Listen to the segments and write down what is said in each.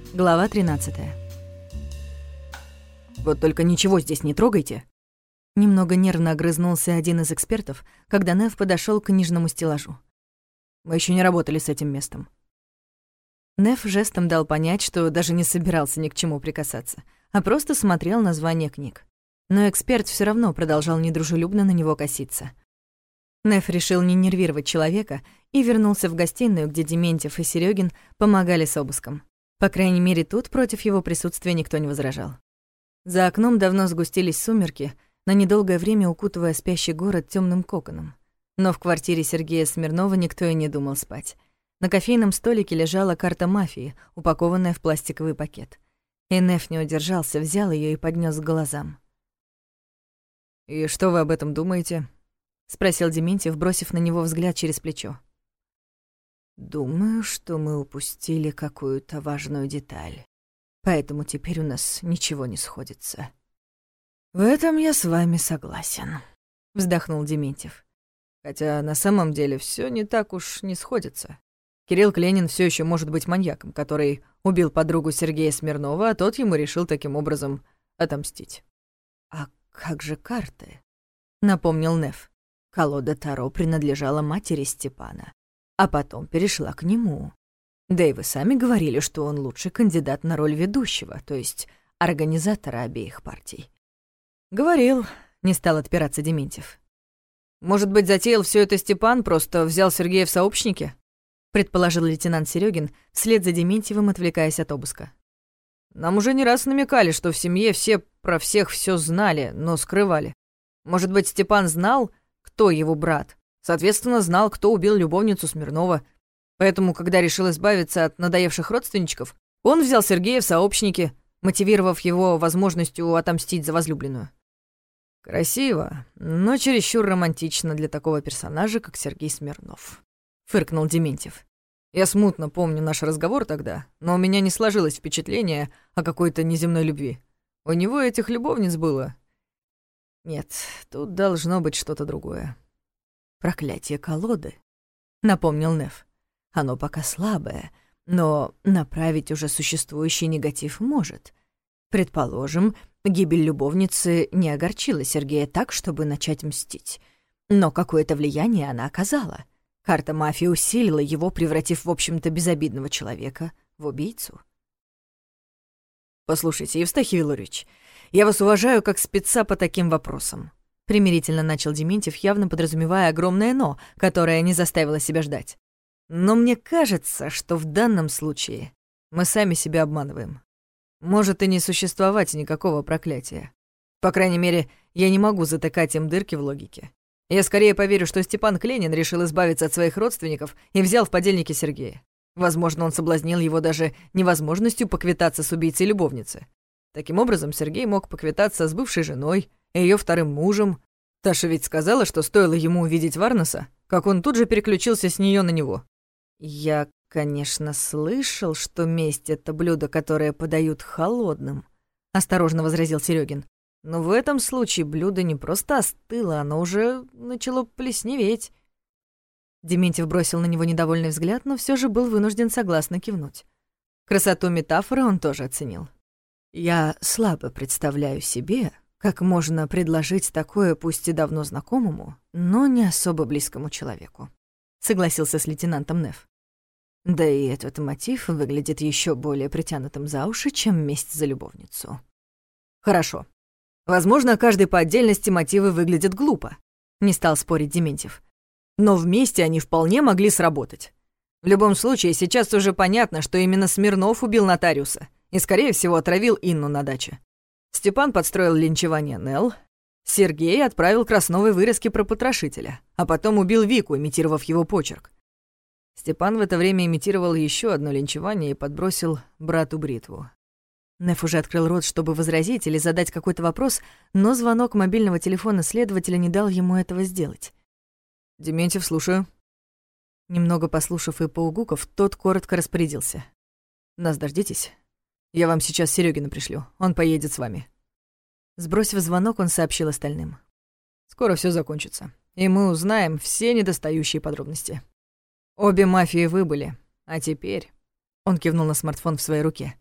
Глава 13. «Вот только ничего здесь не трогайте!» Немного нервно огрызнулся один из экспертов, когда Нев подошёл к книжному стеллажу. «Мы ещё не работали с этим местом». Нев жестом дал понять, что даже не собирался ни к чему прикасаться, а просто смотрел названия книг. Но эксперт всё равно продолжал недружелюбно на него коситься. Нев решил не нервировать человека и вернулся в гостиную, где Дементьев и Серёгин помогали с обыском. По крайней мере, тут против его присутствия никто не возражал. За окном давно сгустились сумерки, на недолгое время укутывая спящий город тёмным коконом. Но в квартире Сергея Смирнова никто и не думал спать. На кофейном столике лежала карта мафии, упакованная в пластиковый пакет. И Нев не удержался, взял её и поднёс к глазам. «И что вы об этом думаете?» — спросил Дементьев, бросив на него взгляд через плечо. «Думаю, что мы упустили какую-то важную деталь, поэтому теперь у нас ничего не сходится». «В этом я с вами согласен», — вздохнул Дементьев. «Хотя на самом деле всё не так уж не сходится. Кирилл Кленин всё ещё может быть маньяком, который убил подругу Сергея Смирнова, а тот ему решил таким образом отомстить». «А как же карты?» — напомнил Нев. «Колода Таро принадлежала матери Степана, а потом перешла к нему. Да и вы сами говорили, что он лучший кандидат на роль ведущего, то есть организатора обеих партий». «Говорил», — не стал отпираться Дементьев. «Может быть, затеял всё это Степан, просто взял Сергея в сообщники?» — предположил лейтенант Серёгин, вслед за Дементьевым отвлекаясь от обыска. «Нам уже не раз намекали, что в семье все про всех всё знали, но скрывали. Может быть, Степан знал, кто его брат, соответственно, знал, кто убил любовницу Смирнова. Поэтому, когда решил избавиться от надоевших родственничков, он взял Сергея в сообщники, мотивировав его возможностью отомстить за возлюбленную». «Красиво, но чересчур романтично для такого персонажа, как Сергей Смирнов», — фыркнул Дементьев. «Я смутно помню наш разговор тогда, но у меня не сложилось впечатление о какой-то неземной любви. У него этих любовниц было. Нет, тут должно быть что-то другое». «Проклятие колоды», — напомнил Нев. «Оно пока слабое, но направить уже существующий негатив может. Предположим, гибель любовницы не огорчила Сергея так, чтобы начать мстить. Но какое-то влияние она оказала. Карта мафии усилила его, превратив, в общем-то, безобидного человека в убийцу». «Послушайте, Евстахий Вилорьевич, я вас уважаю как спеца по таким вопросам», — примирительно начал Дементьев, явно подразумевая огромное «но», которое не заставило себя ждать. «Но мне кажется, что в данном случае мы сами себя обманываем. Может и не существовать никакого проклятия. По крайней мере, я не могу затыкать им дырки в логике. Я скорее поверю, что Степан Кленин решил избавиться от своих родственников и взял в подельники Сергея. Возможно, он соблазнил его даже невозможностью поквитаться с убийцей любовницы. Таким образом, Сергей мог поквитаться с бывшей женой и её вторым мужем. Таша ведь сказала, что стоило ему увидеть Варнаса, как он тут же переключился с неё на него. «Я, конечно, слышал, что месть — это блюдо, которое подают холодным», — осторожно возразил Серёгин. «Но в этом случае блюдо не просто остыло, оно уже начало плесневеть». Дементьев бросил на него недовольный взгляд, но всё же был вынужден согласно кивнуть. Красоту метафоры он тоже оценил. «Я слабо представляю себе, как можно предложить такое пусть и давно знакомому, но не особо близкому человеку», — согласился с лейтенантом Нев. «Да и этот мотив выглядит ещё более притянутым за уши, чем месть за любовницу». «Хорошо. Возможно, каждый по отдельности мотивы выглядят глупо», — не стал спорить Дементьев. «Но вместе они вполне могли сработать. В любом случае, сейчас уже понятно, что именно Смирнов убил нотариуса и, скорее всего, отравил Инну на даче. Степан подстроил линчевание Нелл, Сергей отправил Красновой вырезки про потрошителя, а потом убил Вику, имитировав его почерк. Степан в это время имитировал ещё одно линчевание и подбросил брату бритву». Неф уже открыл рот, чтобы возразить или задать какой-то вопрос, но звонок мобильного телефона следователя не дал ему этого сделать. «Дементьев, слушаю». Немного послушав и поугуков, тот коротко распорядился. «Нас дождитесь. Я вам сейчас Серёгина пришлю, он поедет с вами». Сбросив звонок, он сообщил остальным. «Скоро всё закончится, и мы узнаем все недостающие подробности. Обе мафии выбыли, а теперь...» Он кивнул на смартфон в своей руке.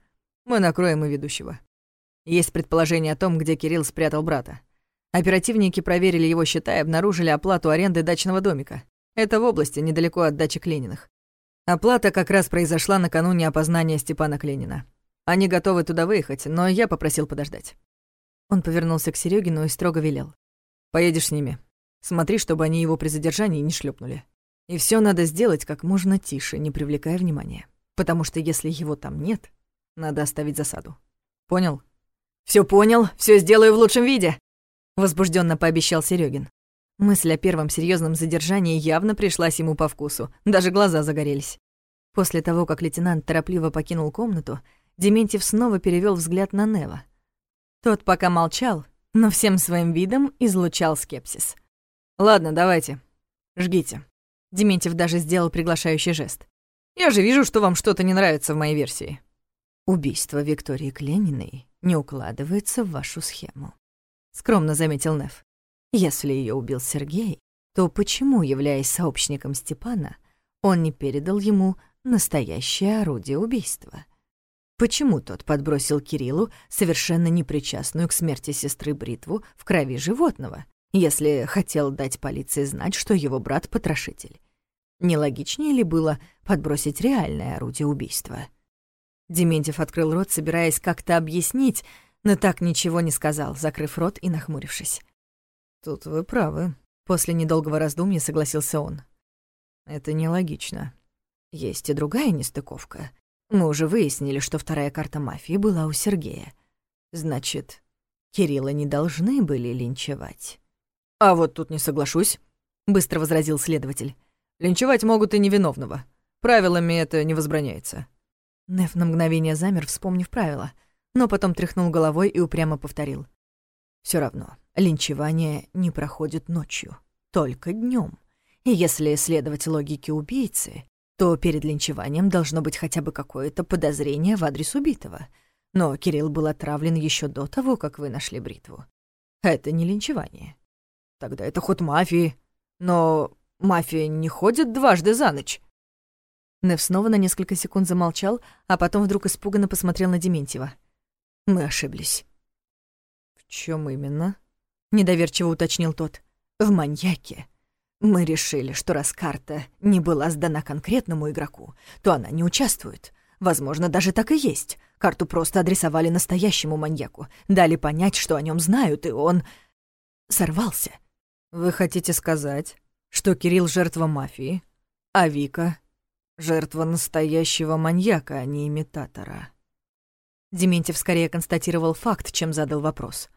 Мы накроем и ведущего. Есть предположение о том, где Кирилл спрятал брата. Оперативники проверили его счета и обнаружили оплату аренды дачного домика. Это в области, недалеко от дачи Клениных. Оплата как раз произошла накануне опознания Степана Кленина. Они готовы туда выехать, но я попросил подождать. Он повернулся к Серёгину и строго велел: «Поедешь с ними. Смотри, чтобы они его при задержании не шлёпнули. И всё надо сделать как можно тише, не привлекая внимания. Потому что если его там нет, надо оставить засаду. Понял?» «Всё понял, всё сделаю в лучшем виде», — возбуждённо пообещал Серёгин. Мысль о первом серьёзном задержании явно пришлась ему по вкусу, даже глаза загорелись. После того, как лейтенант торопливо покинул комнату, Дементьев снова перевёл взгляд на Нева. Тот пока молчал, но всем своим видом излучал скепсис. «Ладно, давайте. Жгите». Дементьев даже сделал приглашающий жест. «Я же вижу, что вам что-то не нравится в моей версии». «Убийство Виктории Клениной не укладывается в вашу схему», — скромно заметил Нев. «Если её убил Сергей, то почему, являясь сообщником Степана, он не передал ему настоящее орудие убийства? Почему тот подбросил Кириллу совершенно непричастную к смерти сестры бритву в крови животного, если хотел дать полиции знать, что его брат — потрошитель? Не логичнее ли было подбросить реальное орудие убийства?» Дементьев открыл рот, собираясь как-то объяснить, но так ничего не сказал, закрыв рот и нахмурившись. «Тут вы правы», — после недолгого раздумья согласился он. «Это нелогично. Есть и другая нестыковка. Мы уже выяснили, что вторая карта мафии была у Сергея. Значит, Кирилла не должны были линчевать». «А вот тут не соглашусь», — быстро возразил следователь. «Линчевать могут и невиновного. Правилами это не возбраняется». Неф на мгновение замер, вспомнив правила, но потом тряхнул головой и упрямо повторил: «Всё равно, линчевание не проходит ночью, только днём. И если следовать логике убийцы, то перед линчеванием должно быть хотя бы какое-то подозрение в адрес убитого. Но Кирилл был отравлен ещё до того, как вы нашли бритву. Это не линчевание. Тогда это ход мафии. Но мафия не ходит дважды за ночь». Нев снова на несколько секунд замолчал, а потом вдруг испуганно посмотрел на Дементьева. «Мы ошиблись». «В чём именно?» — недоверчиво уточнил тот. «В маньяке. Мы решили, что раз карта не была сдана конкретному игроку, то она не участвует. Возможно, даже так и есть. Карту просто адресовали настоящему маньяку, дали понять, что о нём знают, и он сорвался». «Вы хотите сказать, что Кирилл — жертва мафии, а Вика — жертва настоящего маньяка, а не имитатора?» Дементьев скорее констатировал факт, чем задал вопрос.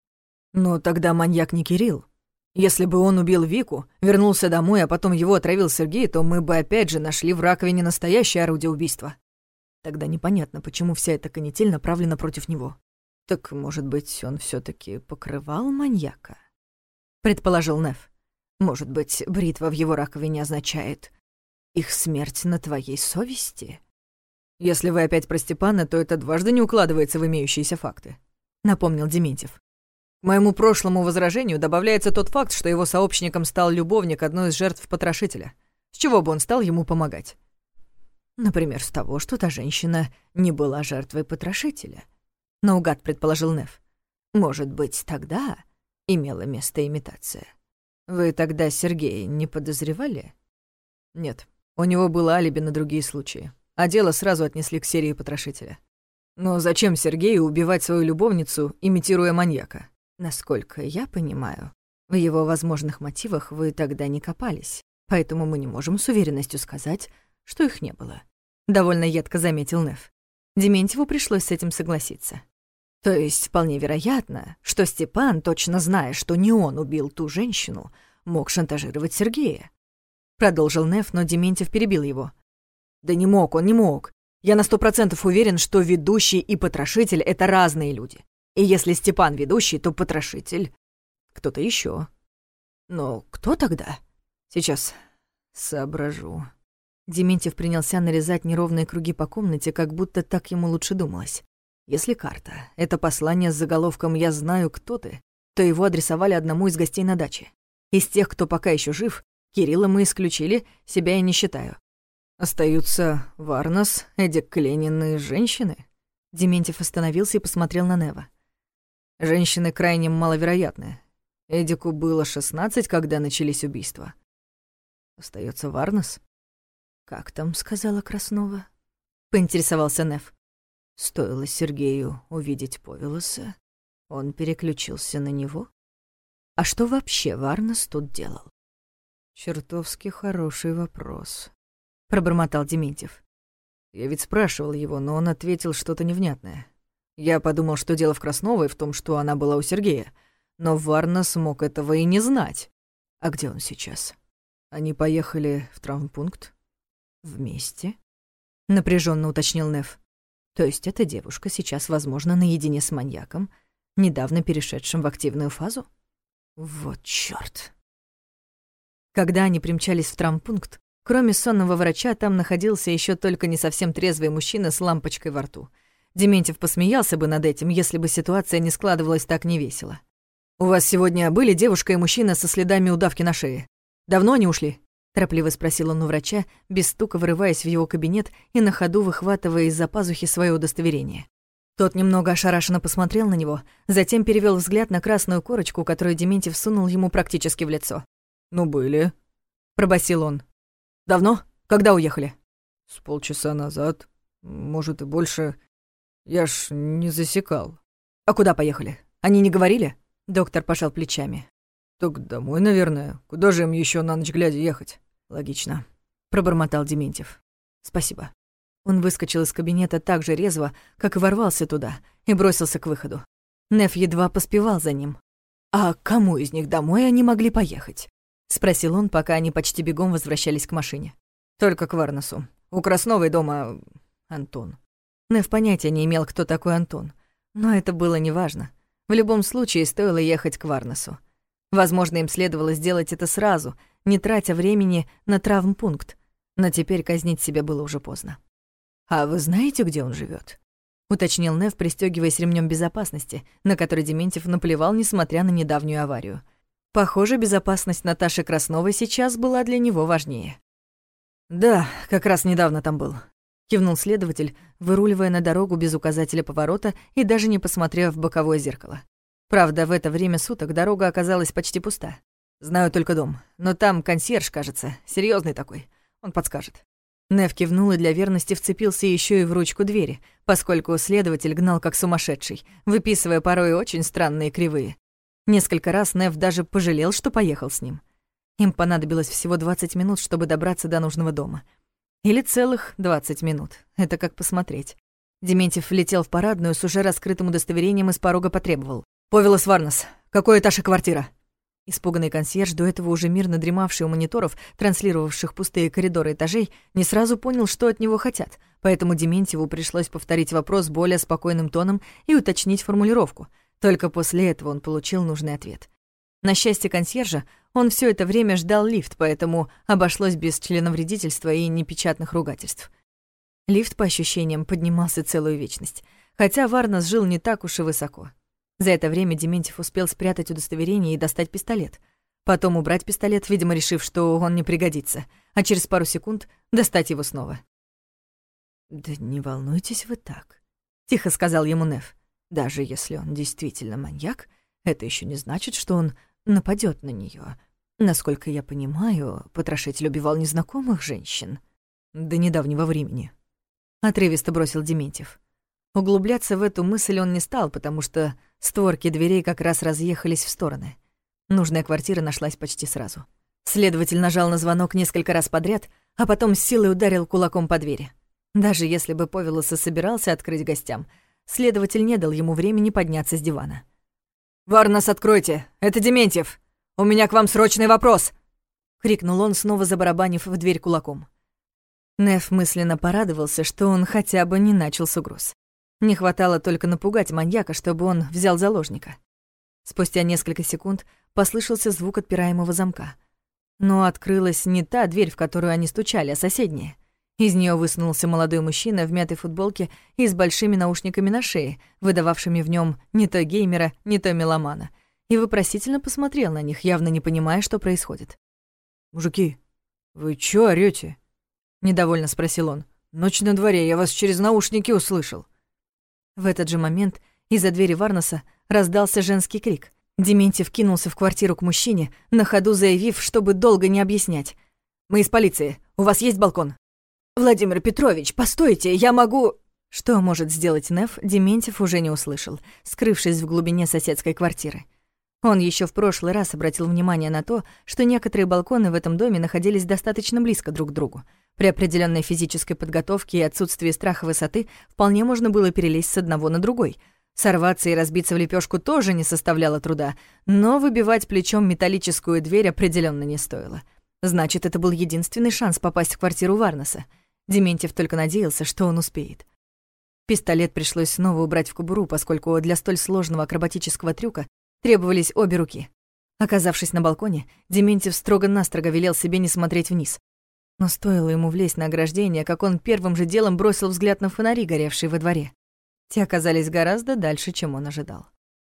«Но тогда маньяк не Кирилл. Если бы он убил Вику, вернулся домой, а потом его отравил Сергей, то мы бы опять же нашли в раковине настоящее орудие убийства. Тогда непонятно, почему вся эта канитель направлена против него. Так, может быть, он всё-таки покрывал маньяка?» — предположил Нев. «Может быть, бритва в его раковине означает: их смерть на твоей совести?» «Если вы опять про Степана, то это дважды не укладывается в имеющиеся факты», — напомнил Дементьев. «К моему прошлому возражению добавляется тот факт, что его сообщником стал любовник одной из жертв потрошителя. С чего бы он стал ему помогать?» «Например, с того, что та женщина не была жертвой потрошителя», — наугад предположил Нев. «Может быть, тогда имела место имитация. Вы тогда Сергея не подозревали?» «Нет. У него было алиби на другие случаи, а дело сразу отнесли к серии потрошителя. Но зачем Сергею убивать свою любовницу, имитируя маньяка?» «Насколько я понимаю, в его возможных мотивах вы тогда не копались, поэтому мы не можем с уверенностью сказать, что их не было», — довольно едко заметил Нев. Дементьеву пришлось с этим согласиться. «То есть вполне вероятно, что Степан, точно зная, что не он убил ту женщину, мог шантажировать Сергея», — продолжил Нев, но Дементьев перебил его. «Да не мог, он не мог. Я на 100% уверен, что ведущий и потрошитель — это разные люди. И если Степан ведущий, то потрошитель — кто-то еще. Но кто тогда? Сейчас соображу». Дементьев принялся нарезать неровные круги по комнате, как будто так ему лучше думалось. Если карта — это послание с заголовком «Я знаю, кто ты», то его адресовали одному из гостей на даче. Из тех, кто пока еще жив, Кирилла мы исключили, себя я не считаю. Остаются Варнас, Эдик Кленин и женщины. Дементьев остановился и посмотрел на Нева. Женщины крайне маловероятны. Эдику было 16, когда начались убийства. Остается Варнес. «Как там?» — сказала Краснова. Поинтересовался Нев. Стоило Сергею увидеть Повелоса, он переключился на него. А что вообще Варнес тут делал? Чертовски хороший вопрос, пробормотал Дементьев. Я ведь спрашивал его, но он ответил что-то невнятное. Я подумал, что дело в Красновой в том, что она была у Сергея, но Варнес мог этого и не знать. А где он сейчас? Они поехали в травмпункт? Вместе? Напряженно уточнил Нев. То есть эта девушка сейчас, возможно, наедине с маньяком, недавно перешедшим в активную фазу? Вот чёрт. Когда они примчались в травмпункт, кроме сонного врача, там находился ещё только не совсем трезвый мужчина с лампочкой во рту. Дементьев посмеялся бы над этим, если бы ситуация не складывалась так невесело. «У вас сегодня были девушка и мужчина со следами удавки на шее? Давно они ушли?» — торопливо спросил он у врача, без стука вырываясь в его кабинет и на ходу выхватывая из-за пазухи своё удостоверение. Тот немного ошарашенно посмотрел на него, затем перевёл взгляд на красную корочку, которую Дементьев сунул ему практически в лицо. «Ну, были», — пробасил он. «Давно? Когда уехали?» «С полчаса назад, может, и больше. Я ж не засекал». «А куда поехали? Они не говорили?» Доктор пожал плечами. «Так домой, наверное. Куда же им ещё на ночь глядя ехать?» «Логично», — пробормотал Дементьев. «Спасибо». Он выскочил из кабинета так же резво, как и ворвался туда, и бросился к выходу. Нев едва поспевал за ним. «А кому из них домой они могли поехать?» — спросил он, пока они почти бегом возвращались к машине. «Только к Варнесу. У Красновой дома Антон». Нев понятия не имел, кто такой Антон. Но это было неважно. В любом случае, стоило ехать к Варнесу. Возможно, им следовало сделать это сразу, не тратя времени на травмпункт. Но теперь казнить себя было уже поздно. «А вы знаете, где он живет? Уточнил Нев, пристёгиваясь ремнём безопасности, на который Дементьев наплевал, несмотря на недавнюю аварию. Похоже, безопасность Наташи Красновой сейчас была для него важнее. «Да, как раз недавно там был», — кивнул следователь, выруливая на дорогу без указателя поворота и даже не посмотрев в боковое зеркало. Правда, в это время суток дорога оказалась почти пуста. «Знаю только дом, но там консьерж, кажется, серьёзный такой, он подскажет». Нев кивнул и для верности вцепился ещё и в ручку двери, поскольку следователь гнал как сумасшедший, выписывая порой очень странные кривые. Несколько раз Нев даже пожалел, что поехал с ним. Им понадобилось всего 20 минут, чтобы добраться до нужного дома. Или целых 20 минут, это как посмотреть. Дементьев влетел в парадную с уже раскрытым удостоверением и с порога потребовал. «Повелос Варнес, какой этаж и квартира?» Испуганный консьерж, до этого уже мирно дремавший у мониторов, транслировавших пустые коридоры этажей, не сразу понял, что от него хотят, поэтому Дементьеву пришлось повторить вопрос более спокойным тоном и уточнить формулировку. Только после этого он получил нужный ответ. На счастье консьержа, он все это время ждал лифт, поэтому обошлось без членовредительства и непечатных ругательств. Лифт, по ощущениям, поднимался целую вечность, хотя Варнес жил не так уж и высоко. За это время Дементьев успел спрятать удостоверение и достать пистолет. Потом убрать пистолет, видимо, решив, что он не пригодится, а через пару секунд достать его снова. «Да не волнуйтесь вы так», — тихо сказал ему Нев. «Даже если он действительно маньяк, это еще не значит, что он нападет на нее. Насколько я понимаю, потрошитель убивал незнакомых женщин до недавнего времени», — отрывисто бросил Дементьев. Углубляться в эту мысль он не стал, потому что створки дверей как раз разъехались в стороны. Нужная квартира нашлась почти сразу. Следователь нажал на звонок несколько раз подряд, а потом с силой ударил кулаком по двери. Даже если бы Повелос и собирался открыть гостям, следователь не дал ему времени подняться с дивана. «Варнес, откройте! Это Дементьев! У меня к вам срочный вопрос!» — крикнул он, снова забарабанив в дверь кулаком. Нев мысленно порадовался, что он хотя бы не начал с угроз. Не хватало только напугать маньяка, чтобы он взял заложника. Спустя несколько секунд послышался звук отпираемого замка. Но открылась не та дверь, в которую они стучали, а соседняя. Из неё высунулся молодой мужчина в мятой футболке и с большими наушниками на шее, выдававшими в нём не то геймера, не то меломана, и вопросительно посмотрел на них, явно не понимая, что происходит. «Мужики, вы чё орёте?» — недовольно спросил он. «Ночь на дворе, я вас через наушники услышал». В этот же момент из-за двери Варнаса раздался женский крик. Дементьев кинулся в квартиру к мужчине, на ходу заявив, чтобы долго не объяснять. «Мы из полиции. У вас есть балкон?» «Владимир Петрович, постойте, я могу...» Что может сделать Неф, Дементьев уже не услышал, скрывшись в глубине соседской квартиры. Он еще в прошлый раз обратил внимание на то, что некоторые балконы в этом доме находились достаточно близко друг к другу. При определенной физической подготовке и отсутствии страха высоты вполне можно было перелезть с одного на другой. Сорваться и разбиться в лепешку тоже не составляло труда, но выбивать плечом металлическую дверь определенно не стоило. Значит, это был единственный шанс попасть в квартиру Варнаса. Дементьев только надеялся, что он успеет. Пистолет пришлось снова убрать в кобуру, поскольку для столь сложного акробатического трюка требовались обе руки. Оказавшись на балконе, Дементьев строго-настрого велел себе не смотреть вниз. Но стоило ему влезть на ограждение, как он первым же делом бросил взгляд на фонари, горевшие во дворе. Те оказались гораздо дальше, чем он ожидал.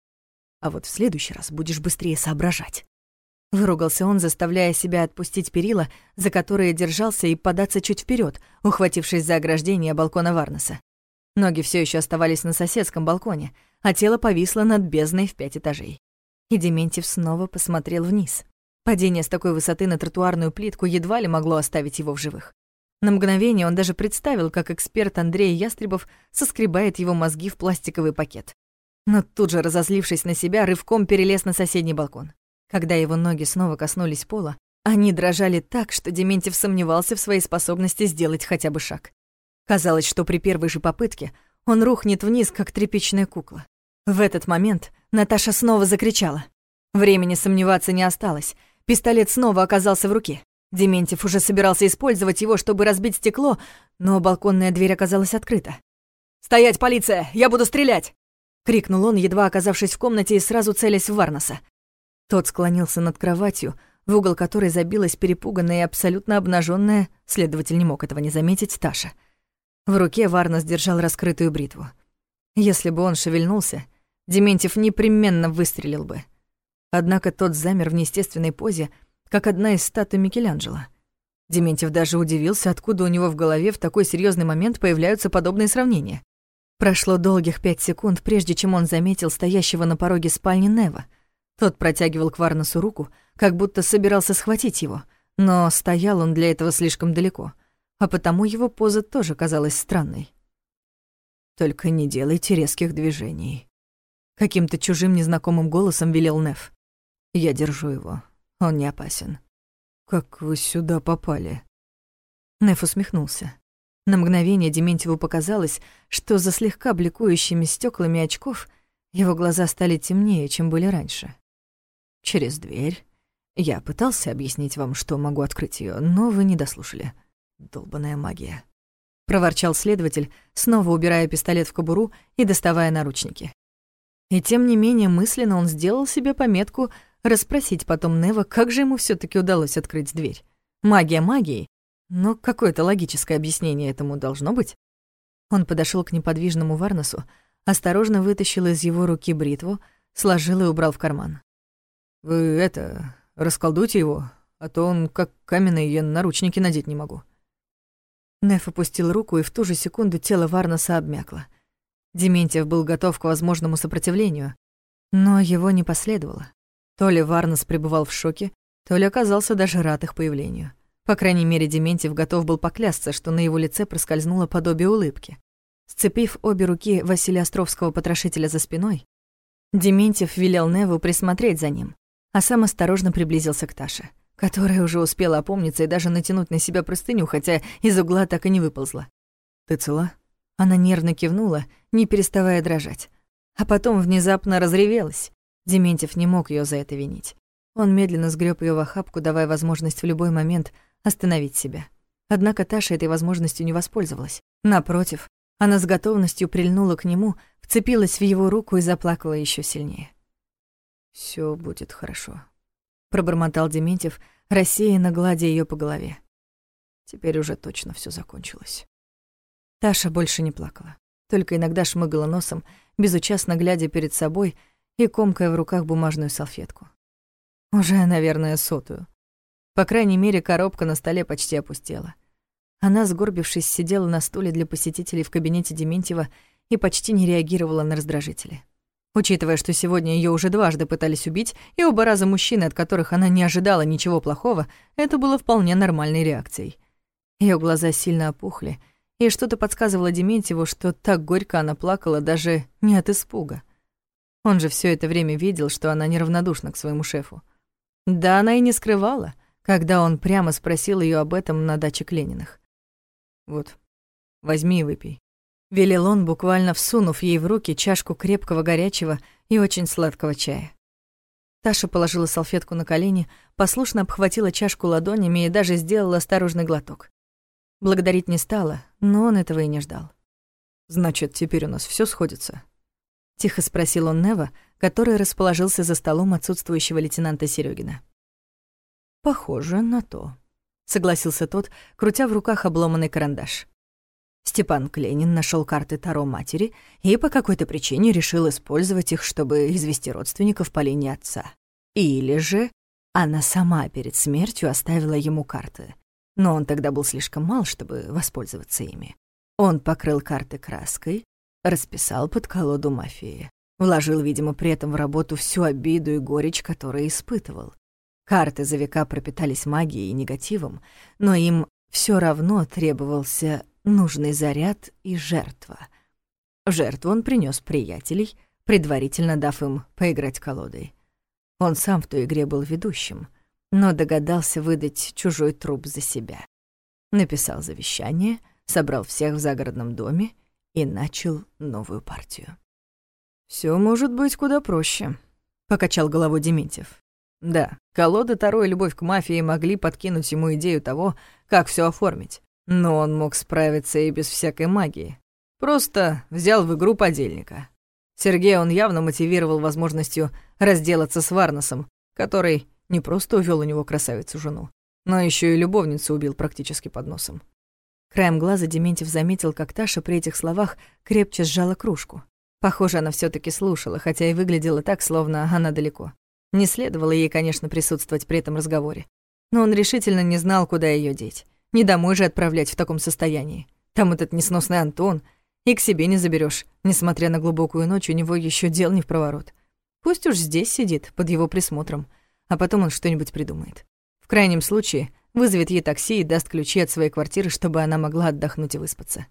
«А вот в следующий раз будешь быстрее соображать». Выругался он, заставляя себя отпустить перила, за которые держался, и податься чуть вперед, ухватившись за ограждение балкона Варнаса. Ноги все еще оставались на соседском балконе, а тело повисло над бездной в 5 этажей. И Дементьев снова посмотрел вниз. Падение с такой высоты на тротуарную плитку едва ли могло оставить его в живых. На мгновение он даже представил, как эксперт Андрей Ястребов соскребает его мозги в пластиковый пакет. Но тут же, разозлившись на себя, рывком перелез на соседний балкон. Когда его ноги снова коснулись пола, они дрожали так, что Дементьев сомневался в своей способности сделать хотя бы шаг. Казалось, что при первой же попытке он рухнет вниз, как тряпичная кукла. В этот момент Наташа снова закричала. Времени сомневаться не осталось. Пистолет снова оказался в руке. Дементьев уже собирался использовать его, чтобы разбить стекло, но балконная дверь оказалась открыта. «Стоять, полиция! Я буду стрелять!» — крикнул он, едва оказавшись в комнате и сразу целясь в Варнаса. Тот склонился над кроватью, в угол которой забилась перепуганная и абсолютно обнаженная, следователь не мог этого не заметить, Таша. В руке Варнас держал раскрытую бритву. Если бы он шевельнулся, Дементьев непременно выстрелил бы. Однако тот замер в неестественной позе, как одна из статуй Микеланджело. Дементьев даже удивился, откуда у него в голове в такой серьезный момент появляются подобные сравнения. Прошло долгих 5 секунд, прежде чем он заметил стоящего на пороге спальни Нева. Тот протягивал к Варнасу руку, как будто собирался схватить его, но стоял он для этого слишком далеко, а потому его поза тоже казалась странной. «Только не делайте резких движений», — каким-то чужим незнакомым голосом велел Нев. «Я держу его, он не опасен». «Как вы сюда попали?» Нев усмехнулся. На мгновение Дементьеву показалось, что за слегка бликующими стеклами очков его глаза стали темнее, чем были раньше. «Через дверь. Я пытался объяснить вам, что могу открыть ее, но вы не дослушали. Долбаная магия», — проворчал следователь, снова убирая пистолет в кобуру и доставая наручники. И тем не менее мысленно он сделал себе пометку расспросить потом Нева, как же ему все таки удалось открыть дверь. Магия магией, но какое-то логическое объяснение этому должно быть. Он подошел к неподвижному Варнасу, осторожно вытащил из его руки бритву, сложил и убрал в карман. «Вы расколдуйте его, а то он как каменный, я наручники надеть не могу». Неф опустил руку, и в ту же секунду тело Варнаса обмякло. Дементьев был готов к возможному сопротивлению, но его не последовало. То ли Варнас пребывал в шоке, то ли оказался даже рад их появлению. По крайней мере, Дементьев готов был поклясться, что на его лице проскользнуло подобие улыбки. Сцепив обе руки Василия Островского потрошителя за спиной, Дементьев велел Неву присмотреть за ним, а сам осторожно приблизился к Таше, которая уже успела опомниться и даже натянуть на себя простыню, хотя из угла так и не выползла. «Ты цела?» Она нервно кивнула, не переставая дрожать. А потом внезапно разревелась. Дементьев не мог ее за это винить. Он медленно сгреб ее в охапку, давая возможность в любой момент остановить себя. Однако Таша этой возможностью не воспользовалась. Напротив, она с готовностью прильнула к нему, вцепилась в его руку и заплакала еще сильнее. «Всё будет хорошо», — пробормотал Дементьев, рассеянно гладя ее по голове. «Теперь уже точно всё закончилось». Таша больше не плакала, только иногда шмыгала носом, безучастно глядя перед собой и комкая в руках бумажную салфетку. Уже, наверное, 100-ю. По крайней мере, коробка на столе почти опустела. Она, сгорбившись, сидела на стуле для посетителей в кабинете Дементьева и почти не реагировала на раздражители. Учитывая, что сегодня ее уже дважды пытались убить, и оба раза мужчины, от которых она не ожидала ничего плохого, это было вполне нормальной реакцией. Ее глаза сильно опухли, и что-то подсказывало Дементьеву, что так горько она плакала даже не от испуга. Он же все это время видел, что она неравнодушна к своему шефу. Да, она и не скрывала, когда он прямо спросил ее об этом на даче к Лениных. «Вот, возьми и выпей», — велел он, буквально всунув ей в руки чашку крепкого горячего и очень сладкого чая. Таша положила салфетку на колени, послушно обхватила чашку ладонями и даже сделала осторожный глоток. Благодарить не стала, но он этого и не ждал. «Значит, теперь у нас все сходится?» — тихо спросил он Нева, который расположился за столом отсутствующего лейтенанта Серёгина. «Похоже на то», — согласился тот, крутя в руках обломанный карандаш. Степан Кленин нашел карты Таро матери и по какой-то причине решил использовать их, чтобы извести родственников по линии отца. Или же она сама перед смертью оставила ему карты, но он тогда был слишком мал, чтобы воспользоваться ими. Он покрыл карты краской, расписал под колоду мафии. Вложил, видимо, при этом в работу всю обиду и горечь, которую испытывал. Карты за века пропитались магией и негативом, но им все равно требовался нужный заряд и жертва. В жертву он принес приятелей, предварительно дав им поиграть колодой. Он сам в той игре был ведущим, но догадался выдать чужой труп за себя. Написал завещание, собрал всех в загородном доме и начал новую партию. «Всё может быть куда проще», — покачал головой Дементьев. Да, колода Таро и любовь к мафии могли подкинуть ему идею того, как всё оформить. Но он мог справиться и без всякой магии. Просто взял в игру подельника. Сергея он явно мотивировал возможностью разделаться с Варнасом, который не просто увёл у него красавицу-жену, но ещё и любовницу убил практически под носом. Краем глаза Дементьев заметил, как Таша при этих словах крепче сжала кружку. Похоже, она всё-таки слушала, хотя и выглядела так, словно она далеко. Не следовало ей, конечно, присутствовать при этом разговоре. Но он решительно не знал, куда её деть. Не домой же отправлять в таком состоянии. Там этот несносный Антон. И к себе не заберёшь. Несмотря на глубокую ночь, у него ещё дел не впроворот. Пусть уж здесь сидит, под его присмотром. А потом он что-нибудь придумает. В крайнем случае, вызовет ей такси и даст ключи от своей квартиры, чтобы она могла отдохнуть и выспаться.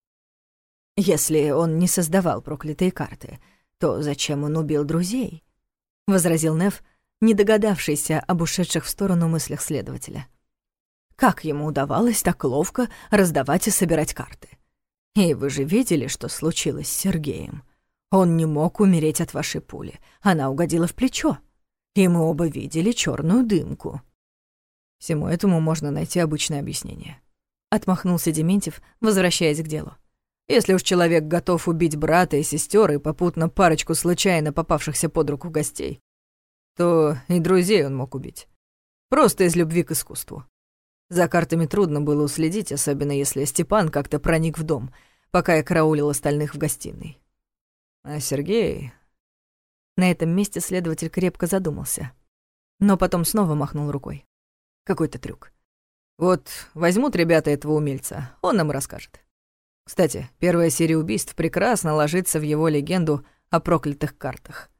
«Если он не создавал проклятые карты, то зачем он убил друзей?» — возразил Нев, не догадавшийся об ушедших в сторону мыслях следователя. «Как ему удавалось так ловко раздавать и собирать карты? И вы же видели, что случилось с Сергеем. Он не мог умереть от вашей пули, она угодила в плечо. И мы оба видели чёрную дымку». «Всему этому можно найти обычное объяснение», — отмахнулся Дементьев, возвращаясь к делу. «Если уж человек готов убить брата и сестер и попутно парочку случайно попавшихся под руку гостей, то и друзей он мог убить. Просто из любви к искусству. За картами трудно было уследить, особенно если Степан как-то проник в дом, пока я караулил остальных в гостиной. А Сергей...» На этом месте следователь крепко задумался, но потом снова махнул рукой. «Какой-то трюк. Вот возьмут ребята этого умельца, он нам и расскажет. Кстати, первая серия убийств прекрасно ложится в его легенду о проклятых картах.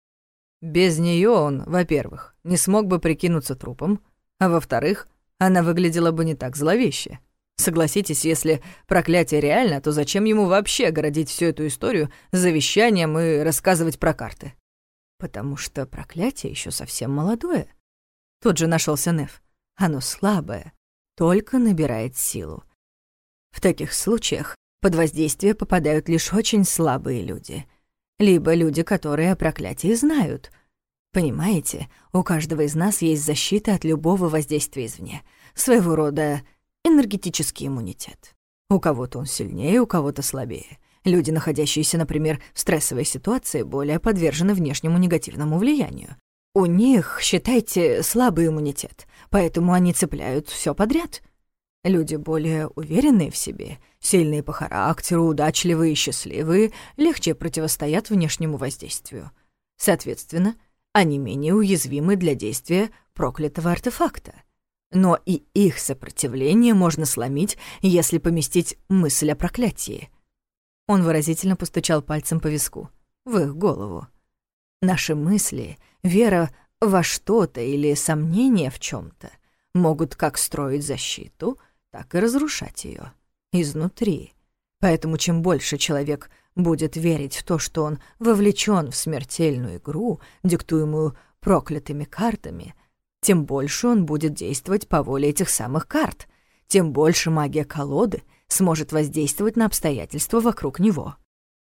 Без неё он, во-первых, не смог бы прикинуться трупом, а во-вторых, она выглядела бы не так зловеще. Согласитесь, если проклятие реально, то зачем ему вообще городить всю эту историю завещанием и рассказывать про карты? Потому что проклятие ещё совсем молодое. Тут же нашёлся Нев. Оно слабое, только набирает силу. В таких случаях под воздействие попадают лишь очень слабые люди. Либо люди, которые о проклятии знают. Понимаете, у каждого из нас есть защита от любого воздействия извне. Своего рода энергетический иммунитет. У кого-то он сильнее, у кого-то слабее. Люди, находящиеся, например, в стрессовой ситуации, более подвержены внешнему негативному влиянию. У них, считайте, слабый иммунитет, поэтому они цепляют всё подряд. Люди более уверенные в себе, сильные по характеру, удачливые и счастливые, легче противостоят внешнему воздействию. Соответственно, они менее уязвимы для действия проклятого артефакта. Но и их сопротивление можно сломить, если поместить мысль о проклятии. Он выразительно постучал пальцем по виску. В их голову. Наши мысли, вера во что-то или сомнение в чем-то могут как строить защиту, так и разрушать ее изнутри. Поэтому чем больше человек будет верить в то, что он вовлечен в смертельную игру, диктуемую проклятыми картами, тем больше он будет действовать по воле этих самых карт, тем больше магия колоды сможет воздействовать на обстоятельства вокруг него.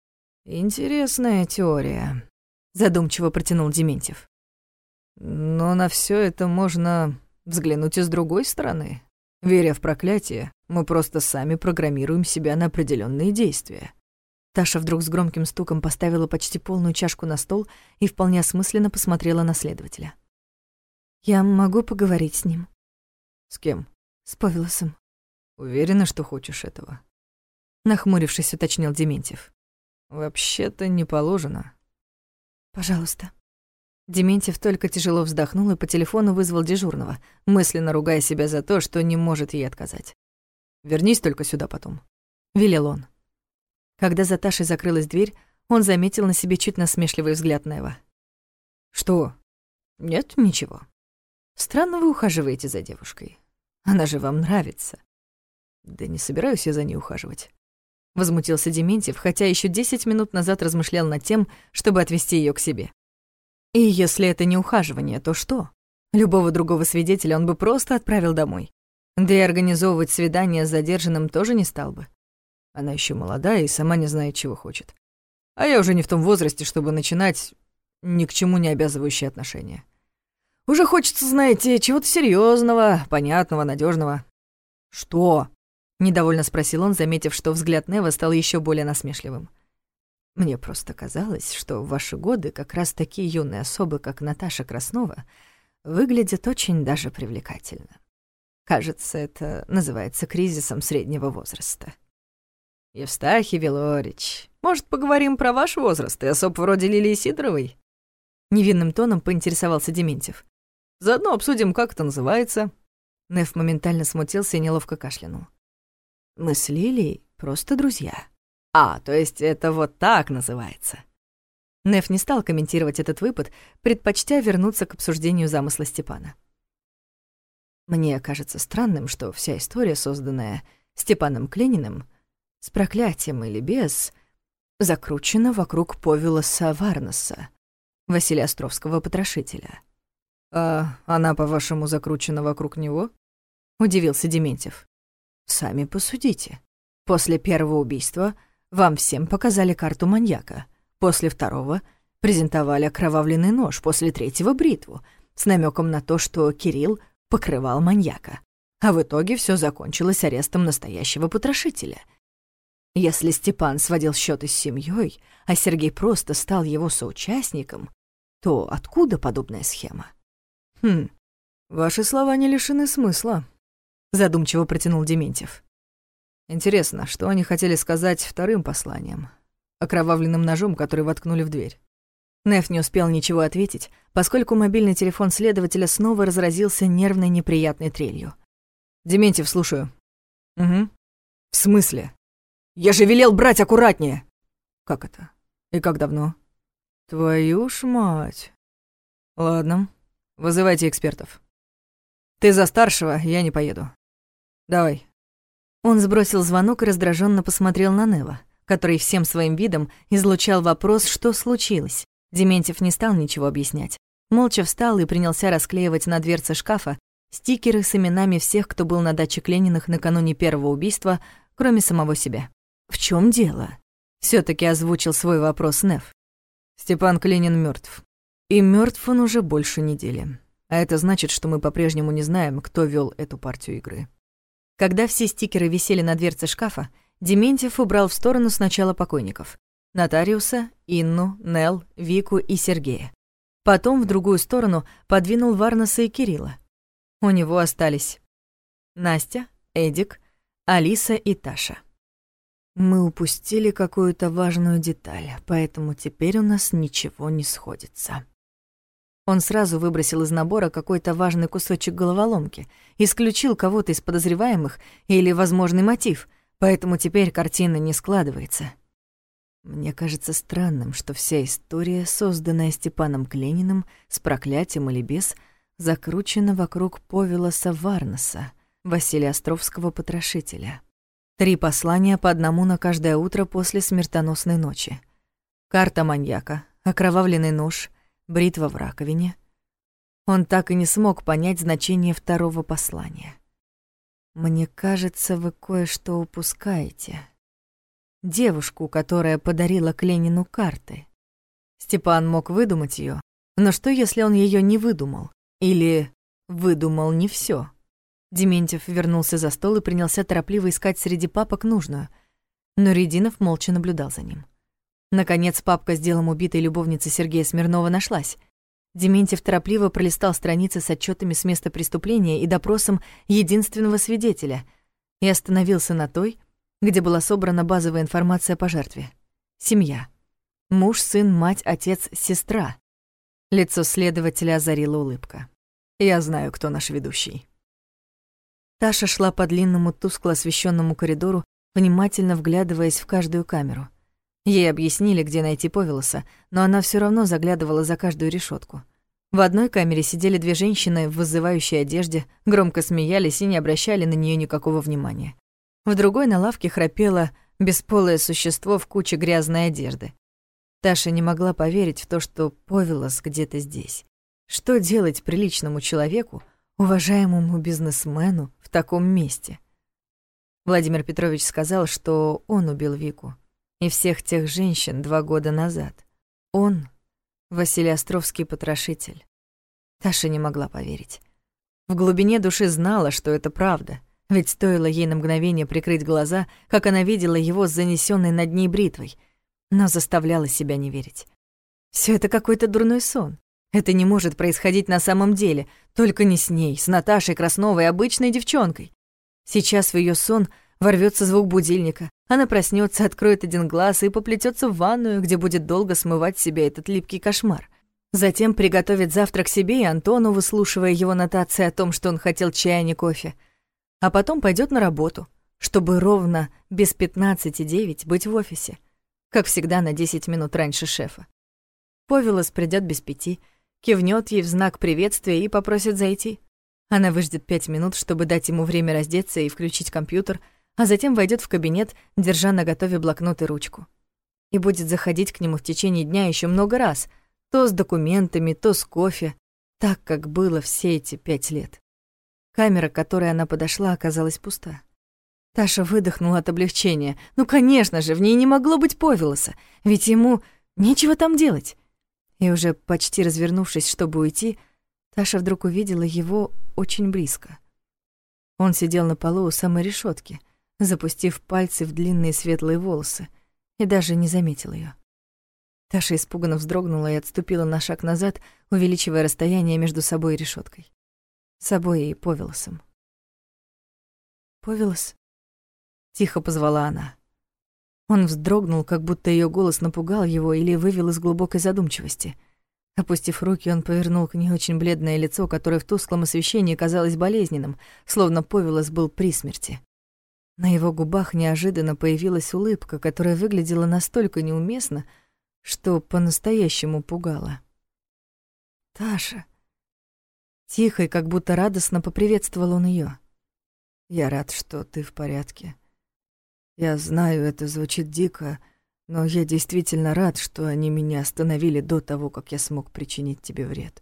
«Интересная теория», — задумчиво протянул Дементьев. «Но на все это можно взглянуть и с другой стороны. Веря в проклятие, мы просто сами программируем себя на определенные действия». Таша вдруг с громким стуком поставила почти полную чашку на стол и вполне осмысленно посмотрела на следователя. «Я могу поговорить с ним?» «С кем?» «С Повелосом». «Уверена, что хочешь этого?» Нахмурившись, уточнил Дементьев. «Вообще-то не положено». «Пожалуйста». Дементьев только тяжело вздохнул и по телефону вызвал дежурного, мысленно ругая себя за то, что не может ей отказать. «Вернись только сюда потом», — велел он. Когда за Ташей закрылась дверь, он заметил на себе чуть насмешливый взгляд Нева. «Что?» «Нет, ничего. Странно вы ухаживаете за девушкой. Она же вам нравится». «Да не собираюсь я за ней ухаживать», — возмутился Дементьев, хотя еще 10 минут назад размышлял над тем, чтобы отвезти ее к себе. И если это не ухаживание, то что? Любого другого свидетеля он бы просто отправил домой. Да и организовывать свидание с задержанным тоже не стал бы. Она еще молодая и сама не знает, чего хочет. А я уже не в том возрасте, чтобы начинать ни к чему не обязывающие отношения. Уже хочется, знаете, чего-то серьезного, понятного, надежного. «Что?» — недовольно спросил он, заметив, что взгляд Нева стал еще более насмешливым. «Мне просто казалось, что в ваши годы как раз такие юные особы, как Наташа Краснова, выглядят очень даже привлекательно. Кажется, это называется кризисом среднего возраста». «Евстахий Велорич, может, поговорим про ваш возраст и особ вроде Лилии Сидоровой?» Невинным тоном поинтересовался Дементьев. «Заодно обсудим, как это называется». Неф моментально смутился и неловко кашлянул. «Мы с Лилией просто друзья». «А, то есть это вот так называется?» Неф не стал комментировать этот выпад, предпочтя вернуться к обсуждению замысла Степана. «Мне кажется странным, что вся история, созданная Степаном Клениным, с проклятием или без, закручена вокруг Повелоса Варнаса, Василия Островского потрошителя». «А она, по-вашему, закручена вокруг него?» — удивился Дементьев. «Сами посудите. После первого убийства вам всем показали карту маньяка, после второго презентовали окровавленный нож, после третьего — бритву, с намеком на то, что Кирилл покрывал маньяка. А в итоге все закончилось арестом настоящего потрошителя. Если Степан сводил счеты с семьей, а Сергей просто стал его соучастником, то откуда подобная схема?» Ваши слова не лишены смысла», — задумчиво протянул Дементьев. «Интересно, что они хотели сказать вторым посланием? Окровавленным ножом, который воткнули в дверь?» Неф не успел ничего ответить, поскольку мобильный телефон следователя снова разразился нервной неприятной трелью. «Дементьев, слушаю». «Угу. В смысле? Я же велел брать аккуратнее!» «Как это? И как давно?» «Твою ж мать!» «Ладно, вызывайте экспертов. Ты за старшего, я не поеду. Давай». Он сбросил звонок и раздраженно посмотрел на Нева, который всем своим видом излучал вопрос, что случилось. Дементьев не стал ничего объяснять. Молча встал и принялся расклеивать на дверце шкафа стикеры с именами всех, кто был на даче Клениных накануне первого убийства, кроме самого себя. «В чем дело?» — всё-таки озвучил свой вопрос Нев. «Степан Кленин мертв. И мертв он уже больше недели. А это значит, что мы по-прежнему не знаем, кто вел эту партию игры». Когда все стикеры висели на дверце шкафа, Дементьев убрал в сторону сначала покойников: нотариуса, Инну, Нел, Вику и Сергея. Потом в другую сторону подвинул Варнаса и Кирилла. У него остались Настя, Эдик, Алиса и Таша. «Мы упустили какую-то важную деталь, поэтому теперь у нас ничего не сходится». Он сразу выбросил из набора какой-то важный кусочек головоломки, исключил кого-то из подозреваемых или возможный мотив, поэтому теперь картина не складывается. Мне кажется странным, что вся история, созданная Степаном Клениным с проклятием или без, закручена вокруг Повелоса Варнаса, Василия Островского потрошителя. 3 послания по одному на каждое утро после смертоносной ночи. Карта маньяка, окровавленный нож, бритва в раковине. Он так и не смог понять значение 2-го послания. «Мне кажется, вы кое-что упускаете. Девушку, которая подарила Кленину карты. Степан мог выдумать её, но что, если он её не выдумал? Или выдумал не всё?» Дементьев вернулся за стол и принялся торопливо искать среди папок нужную, но Рединов молча наблюдал за ним. Наконец, папка с делом убитой любовницы Сергея Смирнова нашлась. Дементьев торопливо пролистал страницы с отчётами с места преступления и допросом единственного свидетеля и остановился на той, где была собрана базовая информация по жертве. Семья. Муж, сын, мать, отец, сестра. Лицо следователя озарила улыбка. «Я знаю, кто наш ведущий». Таша шла по длинному тускло освещенному коридору, внимательно вглядываясь в каждую камеру. Ей объяснили, где найти Повелоса, но она все равно заглядывала за каждую решетку. В одной камере сидели 2 женщины в вызывающей одежде, громко смеялись и не обращали на нее никакого внимания. В другой на лавке храпело бесполое существо в куче грязной одежды. Таша не могла поверить в то, что Повелос где-то здесь. Что делать приличному человеку, уважаемому бизнесмену в таком месте? Владимир Петрович сказал, что он убил Вику и всех тех женщин 2 года назад. Он — Василий Островский потрошитель. Таша не могла поверить. В глубине души знала, что это правда, ведь стоило ей на мгновение прикрыть глаза, как она видела его с занесённой над ней бритвой, но заставляла себя не верить. Всё это какой-то дурной сон. Это не может происходить на самом деле, только не с ней, с Наташей Красновой, обычной девчонкой. Сейчас в её сон ворвётся звук будильника. Она проснётся, откроет один глаз и поплетётся в ванную, где будет долго смывать с себя этот липкий кошмар. Затем приготовит завтрак себе и Антону, выслушивая его нотации о том, что он хотел чая, а не кофе. А потом пойдёт на работу, чтобы ровно без 15:09 быть в офисе, как всегда на 10 минут раньше шефа. Повелос придёт без 5, кивнёт ей в знак приветствия и попросит зайти. Она выждет 5 минут, чтобы дать ему время раздеться и включить компьютер, а затем войдёт в кабинет, держа наготове блокнот и ручку. И будет заходить к нему в течение дня ещё много раз, то с документами, то с кофе, так, как было все эти 5 лет. Камера, к которой она подошла, оказалась пуста. Таша выдохнула от облегчения. Ну, конечно же, в ней не могло быть Повелоса, ведь ему нечего там делать. И уже почти развернувшись, чтобы уйти, Таша вдруг увидела его очень близко. Он сидел на полу у самой решётки, запустив пальцы в длинные светлые волосы, и даже не заметил её. Таша испуганно вздрогнула и отступила на шаг назад, увеличивая расстояние между собой и решёткой. Собой и Повелосом. «Повелос?» — тихо позвала она. Он вздрогнул, как будто её голос напугал его или вывел из глубокой задумчивости. Опустив руки, он повернул к ней очень бледное лицо, которое в тусклом освещении казалось болезненным, словно Повелос был при смерти. На его губах неожиданно появилась улыбка, которая выглядела настолько неуместно, что по-настоящему пугала. «Таша!» Тихо и как будто радостно поприветствовал он её. «Я рад, что ты в порядке. Я знаю, это звучит дико, но я действительно рад, что они меня остановили до того, как я смог причинить тебе вред».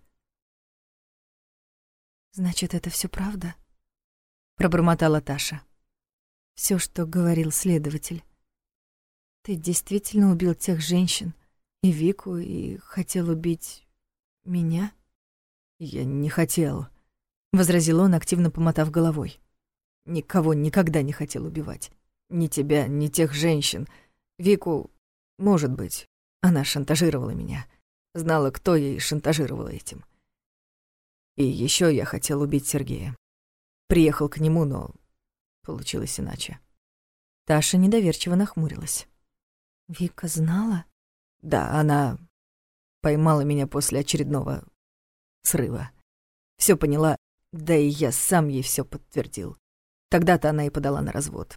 «Значит, это всё правда?» — пробормотала Таша. «Всё, что говорил следователь. Ты действительно убил тех женщин, и Вику, и хотел убить меня?» «Я не хотел», — возразил он, активно помотав головой. «Никого никогда не хотел убивать. Ни тебя, ни тех женщин. Вику, может быть, она шантажировала меня. Знала, кто ей шантажировал этим. И ещё я хотел убить Сергея. Приехал к нему, но получилось иначе». Таша недоверчиво нахмурилась. «Вика знала?» «Да, она поймала меня после очередного срыва. Всё поняла, да и я сам ей всё подтвердил. Тогда-то она и подала на развод.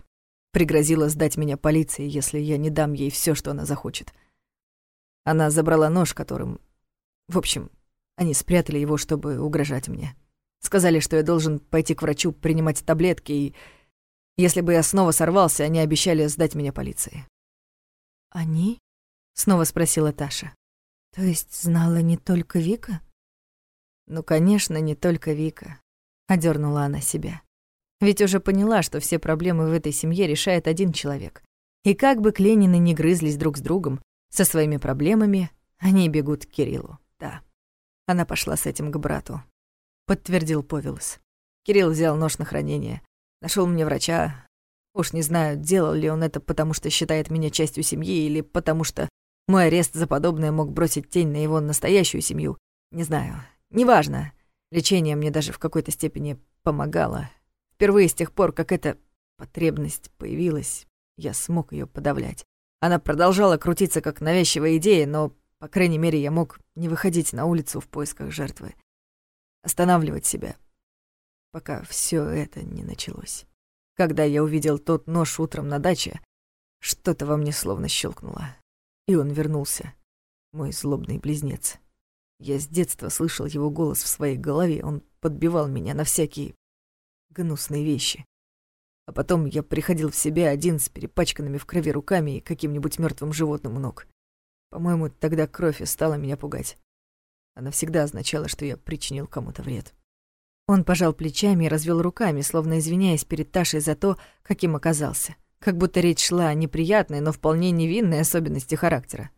Пригрозила сдать меня полиции, если я не дам ей все, что она захочет. Она забрала нож, которым... В общем, они спрятали его, чтобы угрожать мне. Сказали, что я должен пойти к врачу принимать таблетки, и если бы я снова сорвался, они обещали сдать меня полиции. «Они?» — снова спросила Таша. «То есть знала не только Вика?» «Ну, конечно, не только Вика», — одернула она себя. Ведь уже поняла, что все проблемы в этой семье решает один человек. И как бы Кленины не грызлись друг с другом, со своими проблемами они бегут к Кириллу. Да, она пошла с этим к брату, подтвердил Повелос. Кирилл взял нож на хранение, нашел мне врача. Уж не знаю, делал ли он это потому, что считает меня частью семьи, или потому что мой арест за подобное мог бросить тень на его настоящую семью. Не знаю, неважно. Лечение мне даже в какой-то степени помогало. Впервые с тех пор, как эта потребность появилась, я смог ее подавлять. Она продолжала крутиться как навязчивая идея, но, по крайней мере, я мог не выходить на улицу в поисках жертвы. Останавливать себя, пока все это не началось. Когда я увидел тот нож утром на даче, что-то во мне словно щелкнуло. И он вернулся, мой злобный близнец. Я с детства слышал его голос в своей голове, он подбивал меня на всякие гнусные вещи. А потом я приходил в себя один с перепачканными в крови руками и каким-нибудь мертвым животным у ног. По-моему, тогда кровь и стала меня пугать. Она всегда означала, что я причинил кому-то вред. Он пожал плечами и развел руками, словно извиняясь перед Ташей за то, каким оказался. Как будто речь шла о неприятной, но вполне невинной особенности характера.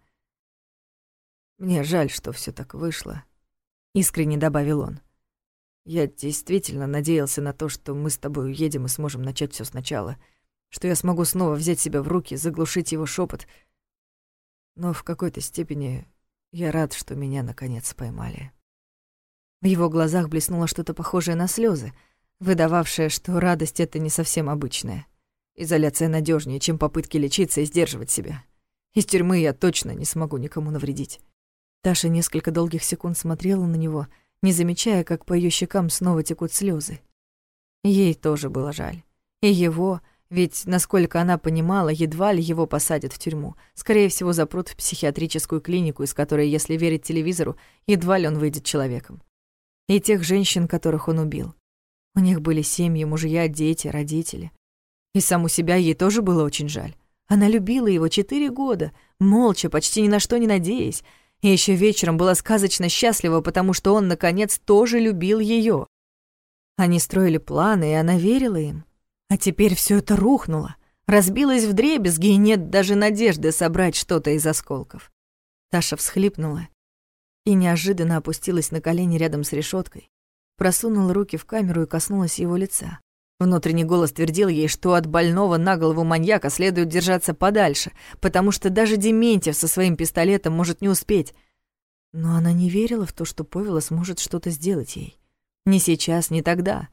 «Мне жаль, что все так вышло», — искренне добавил он. «Я действительно надеялся на то, что мы с тобой уедем и сможем начать все сначала, что я смогу снова взять себя в руки, заглушить его шепот. Но в какой-то степени я рад, что меня наконец поймали». В его глазах блеснуло что-то похожее на слезы, выдававшее, что радость — это не совсем обычная. Изоляция надежнее, чем попытки лечиться и сдерживать себя. Из тюрьмы я точно не смогу никому навредить. Таша несколько долгих секунд смотрела на него, не замечая, как по её щекам снова текут слёзы. Ей тоже было жаль. И его, ведь, насколько она понимала, едва ли его посадят в тюрьму. Скорее всего, запрут в психиатрическую клинику, из которой, если верить телевизору, едва ли он выйдет человеком. И тех женщин, которых он убил. У них были семьи, мужья, дети, родители. И саму себя ей тоже было очень жаль. Она любила его 4 года, молча, почти ни на что не надеясь, и ещё вечером была сказочно счастлива, потому что он, наконец, тоже любил её. Они строили планы, и она верила им. А теперь всё это рухнуло, разбилось вдребезги, и нет даже надежды собрать что-то из осколков. Таша всхлипнула и неожиданно опустилась на колени рядом с решёткой, просунула руки в камеру и коснулась его лица. Внутренний голос твердил ей, что от больного на голову маньяка следует держаться подальше, потому что даже Дементьев со своим пистолетом может не успеть. Но она не верила в то, что Повелос может что-то сделать ей. Ни сейчас, ни тогда.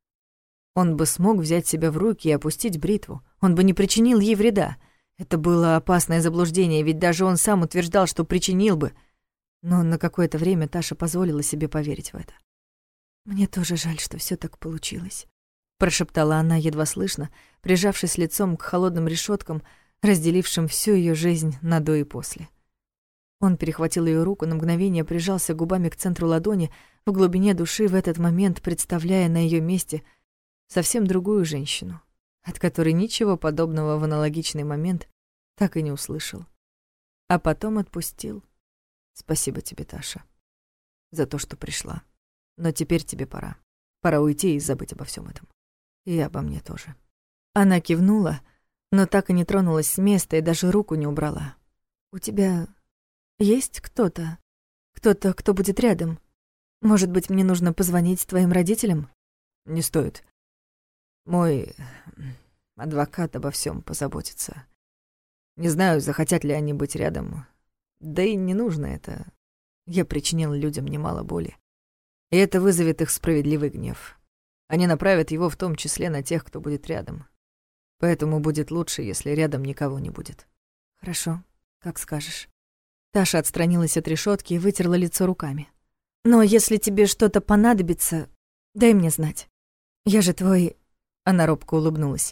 Он бы смог взять себя в руки и опустить бритву. Он бы не причинил ей вреда. Это было опасное заблуждение, ведь даже он сам утверждал, что причинил бы. Но на какое-то время Таша позволила себе поверить в это. «Мне тоже жаль, что всё так получилось», — прошептала она едва слышно, прижавшись лицом к холодным решёткам, разделившим всю её жизнь на до и после. Он перехватил её руку, на мгновение прижался губами к центру ладони, в глубине души в этот момент представляя на её месте совсем другую женщину, от которой ничего подобного в аналогичный момент так и не услышал. А потом отпустил. «Спасибо тебе, Таша, за то, что пришла. Но теперь тебе пора. Пора уйти и забыть обо всём этом. И обо мне тоже». Она кивнула, но так и не тронулась с места и даже руку не убрала. «У тебя есть кто-то? Кто-то, кто будет рядом? Может быть, мне нужно позвонить твоим родителям?» «Не стоит. Мой адвокат обо всём позаботится. Не знаю, захотят ли они быть рядом. Да и не нужно это. Я причинил людям немало боли. И это вызовет их справедливый гнев. Они направят его в том числе на тех, кто будет рядом. Поэтому будет лучше, если рядом никого не будет». «Хорошо, как скажешь». Таша отстранилась от решётки и вытерла лицо руками. «Но если тебе что-то понадобится, дай мне знать. Я же твой...» Она робко улыбнулась.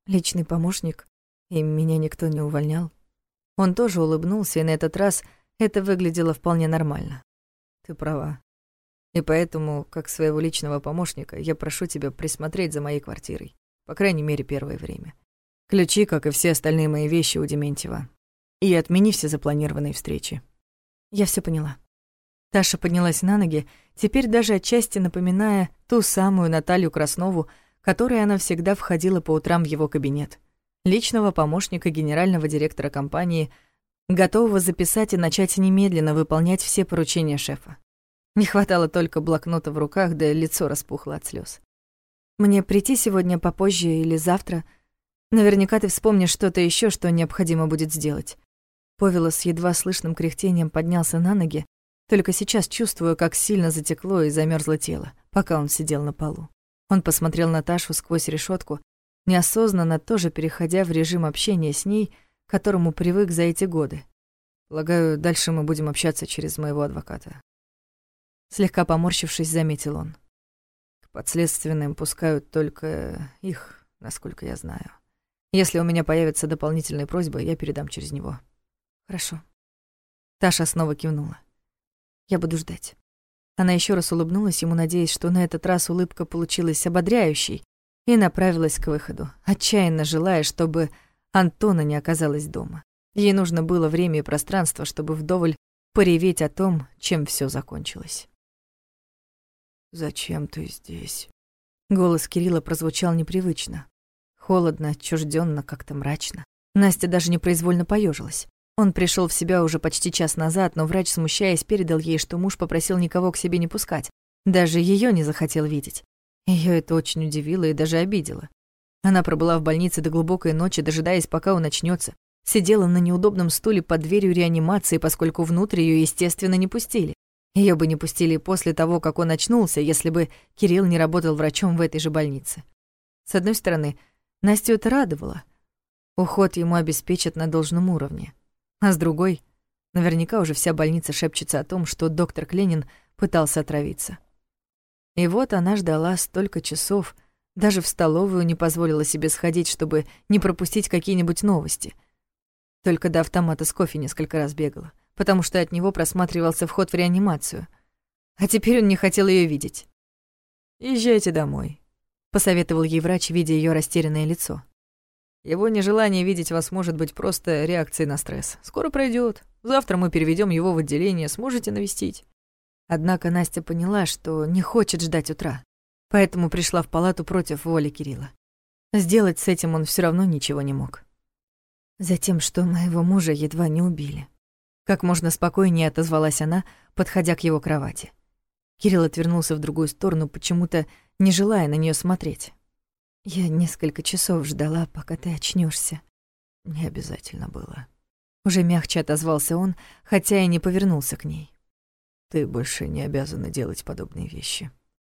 Личный помощник, и меня никто не увольнял. Он тоже улыбнулся, и на этот раз это выглядело вполне нормально. Ты права. И поэтому, как своего личного помощника, я прошу тебя присмотреть за моей квартирой. По крайней мере, первое время. Ключи, как и все остальные мои вещи, у Дементьева. И отмени все запланированные встречи. Я все поняла. Таша поднялась на ноги, теперь даже отчасти напоминая ту самую Наталью Краснову, которой она всегда входила по утрам в его кабинет. Личного помощника генерального директора компании, готового записать и начать немедленно выполнять все поручения шефа. Не хватало только блокнота в руках, да лицо распухло от слез. «Мне прийти сегодня попозже или завтра? Наверняка ты вспомнишь что-то еще, что необходимо будет сделать». Повела с едва слышным кряхтением поднялся на ноги, только сейчас чувствую, как сильно затекло и замерзло тело, пока он сидел на полу. Он посмотрел на Ташу сквозь решетку, неосознанно тоже переходя в режим общения с ней, к которому привык за эти годы. Полагаю, дальше мы будем общаться через моего адвоката. Слегка поморщившись, заметил он. К подследственным пускают только их, насколько я знаю. Если у меня появятся дополнительные просьбы, я передам через него. Хорошо. Таша снова кивнула. Я буду ждать. Она еще раз улыбнулась ему, надеясь, что на этот раз улыбка получилась ободряющей, и направилась к выходу, отчаянно желая, чтобы Антона не оказалось дома. Ей нужно было время и пространство, чтобы вдоволь пореветь о том, чем все закончилось. «Зачем ты здесь?» Голос Кирилла прозвучал непривычно. Холодно, отчужденно, как-то мрачно. Настя даже непроизвольно поежилась. Он пришел в себя уже почти час назад, но врач, смущаясь, передал ей, что муж попросил никого к себе не пускать. Даже ее не захотел видеть. Ее это очень удивило и даже обидело. Она пробыла в больнице до глубокой ночи, дожидаясь, пока он очнется. Сидела на неудобном стуле под дверью реанимации, поскольку внутрь ее, естественно, не пустили. Ее бы не пустили после того, как он очнулся, если бы Кирилл не работал врачом в этой же больнице. С одной стороны, Настю это радовало. Уход ему обеспечат на должном уровне. А с другой, наверняка уже вся больница шепчется о том, что доктор Кленин пытался отравиться. И вот она ждала столько часов, даже в столовую не позволила себе сходить, чтобы не пропустить какие-нибудь новости. Только до автомата с кофе несколько раз бегала, потому что от него просматривался вход в реанимацию. А теперь он не хотел ее видеть. «Езжайте домой», — посоветовал ей врач, видя ее растерянное лицо. «Его нежелание видеть вас может быть просто реакцией на стресс. Скоро пройдет. Завтра мы переведем его в отделение, сможете навестить». Однако Настя поняла, что не хочет ждать утра, поэтому пришла в палату против воли Кирилла. Сделать с этим он все равно ничего не мог. Затем, что моего мужа едва не убили. Как можно спокойнее отозвалась она, подходя к его кровати. Кирилл отвернулся в другую сторону, почему-то не желая на нее смотреть. «Я несколько часов ждала, пока ты очнешься. Не обязательно было». Уже мягче отозвался он, хотя и не повернулся к ней. «Ты больше не обязана делать подобные вещи».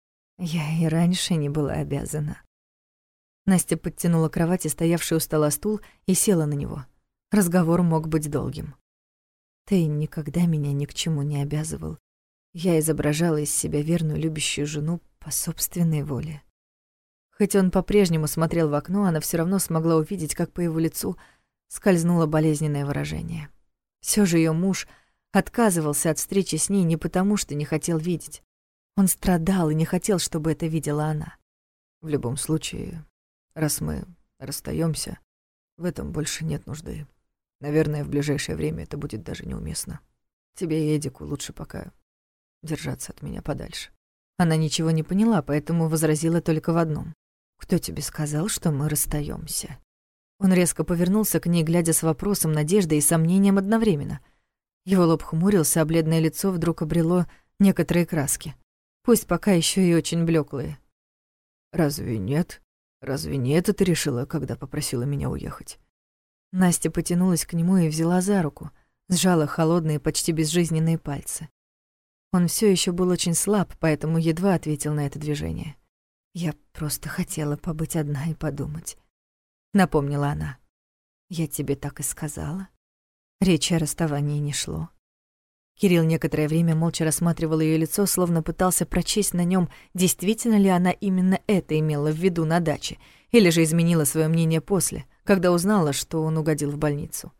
Я и раньше не была обязана. Настя подтянула к кровати, стоявший у стола стул, и села на него. Разговор мог быть долгим. Ты никогда меня ни к чему не обязывал. Я изображала из себя верную любящую жену по собственной воле. Хоть он по-прежнему смотрел в окно, она все равно смогла увидеть, как по его лицу скользнуло болезненное выражение. Все же ее муж отказывался от встречи с ней не потому, что не хотел видеть. Он страдал и не хотел, чтобы это видела она. В любом случае, раз мы расстаемся, в этом больше нет нужды. Наверное, в ближайшее время это будет даже неуместно. Тебе и Эдику лучше пока держаться от меня подальше». Она ничего не поняла, поэтому возразила только в одном. «Кто тебе сказал, что мы расстаемся?» Он резко повернулся к ней, глядя с вопросом, надеждой и сомнением одновременно. Его лоб хмурился, а бледное лицо вдруг обрело некоторые краски. Пусть пока еще и очень блеклые. «Разве нет? Разве не это ты решила, когда попросила меня уехать?» Настя потянулась к нему и взяла за руку, сжала холодные, почти безжизненные пальцы. Он все еще был очень слаб, поэтому едва ответил на это движение. «Я просто хотела побыть одна и подумать», — напомнила она. «Я тебе так и сказала». Речи о расставании не шло. Кирилл некоторое время молча рассматривал ее лицо, словно пытался прочесть на нем, действительно ли она именно это имела в виду на даче, или же изменила свое мнение после, когда узнала, что он угодил в больницу.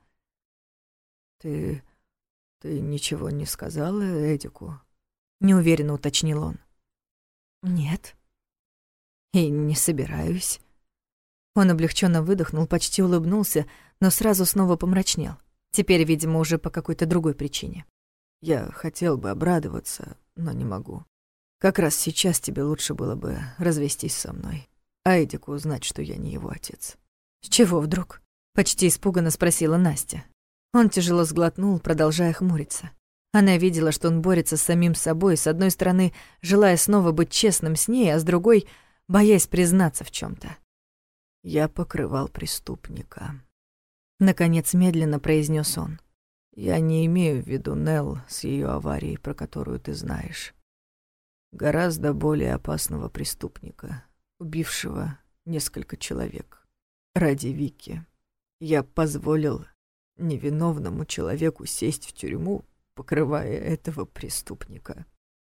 Ты ничего не сказала Эдику? Неуверенно уточнил он. Нет. И не собираюсь. Он облегченно выдохнул, почти улыбнулся, но сразу снова помрачнел. Теперь, видимо, уже по какой-то другой причине. Я хотел бы обрадоваться, но не могу. Как раз сейчас тебе лучше было бы развестись со мной, а Эдику узнать, что я не его отец. «С чего вдруг?» — почти испуганно спросила Настя. Он тяжело сглотнул, продолжая хмуриться. Она видела, что он борется с самим собой, с одной стороны, желая снова быть честным с ней, а с другой — боясь признаться в чем то. «Я покрывал преступника», — наконец медленно произнес он. «Я не имею в виду Нелл с ее аварией, про которую ты знаешь. Гораздо более опасного преступника, убившего несколько человек. Ради Вики я позволил невиновному человеку сесть в тюрьму, покрывая этого преступника.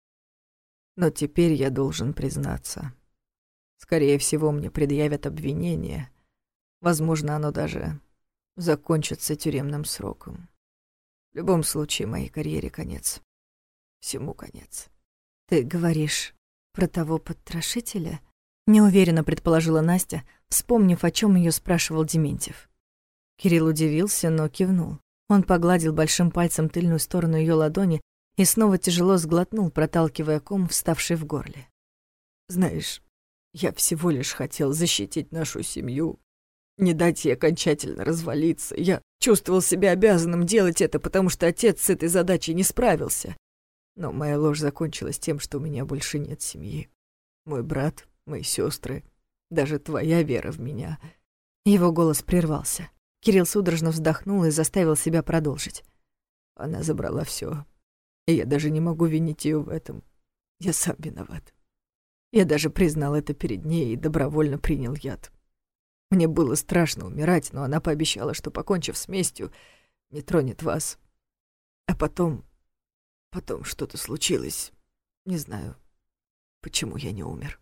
Но теперь я должен признаться. Скорее всего, мне предъявят обвинение. Возможно, оно даже закончится тюремным сроком. В любом случае, моей карьере конец. Всему конец». «Ты говоришь про того потрошителя?» — неуверенно предположила Настя, вспомнив, о чем ее спрашивал Дементьев. Кирилл удивился, но кивнул. Он погладил большим пальцем тыльную сторону ее ладони и снова тяжело сглотнул, проталкивая ком, вставший в горле. «Знаешь, я всего лишь хотел защитить нашу семью, не дать ей окончательно развалиться. Я чувствовал себя обязанным делать это, потому что отец с этой задачей не справился. Но моя ложь закончилась тем, что у меня больше нет семьи. Мой брат, мои сестры, даже твоя вера в меня». Его голос прервался. Кирилл судорожно вздохнул и заставил себя продолжить. «Она забрала все, и я даже не могу винить ее в этом. Я сам виноват. Я даже признал это перед ней и добровольно принял яд. Мне было страшно умирать, но она пообещала, что, покончив с местью, не тронет вас. А потом что-то случилось. Не знаю, почему я не умер».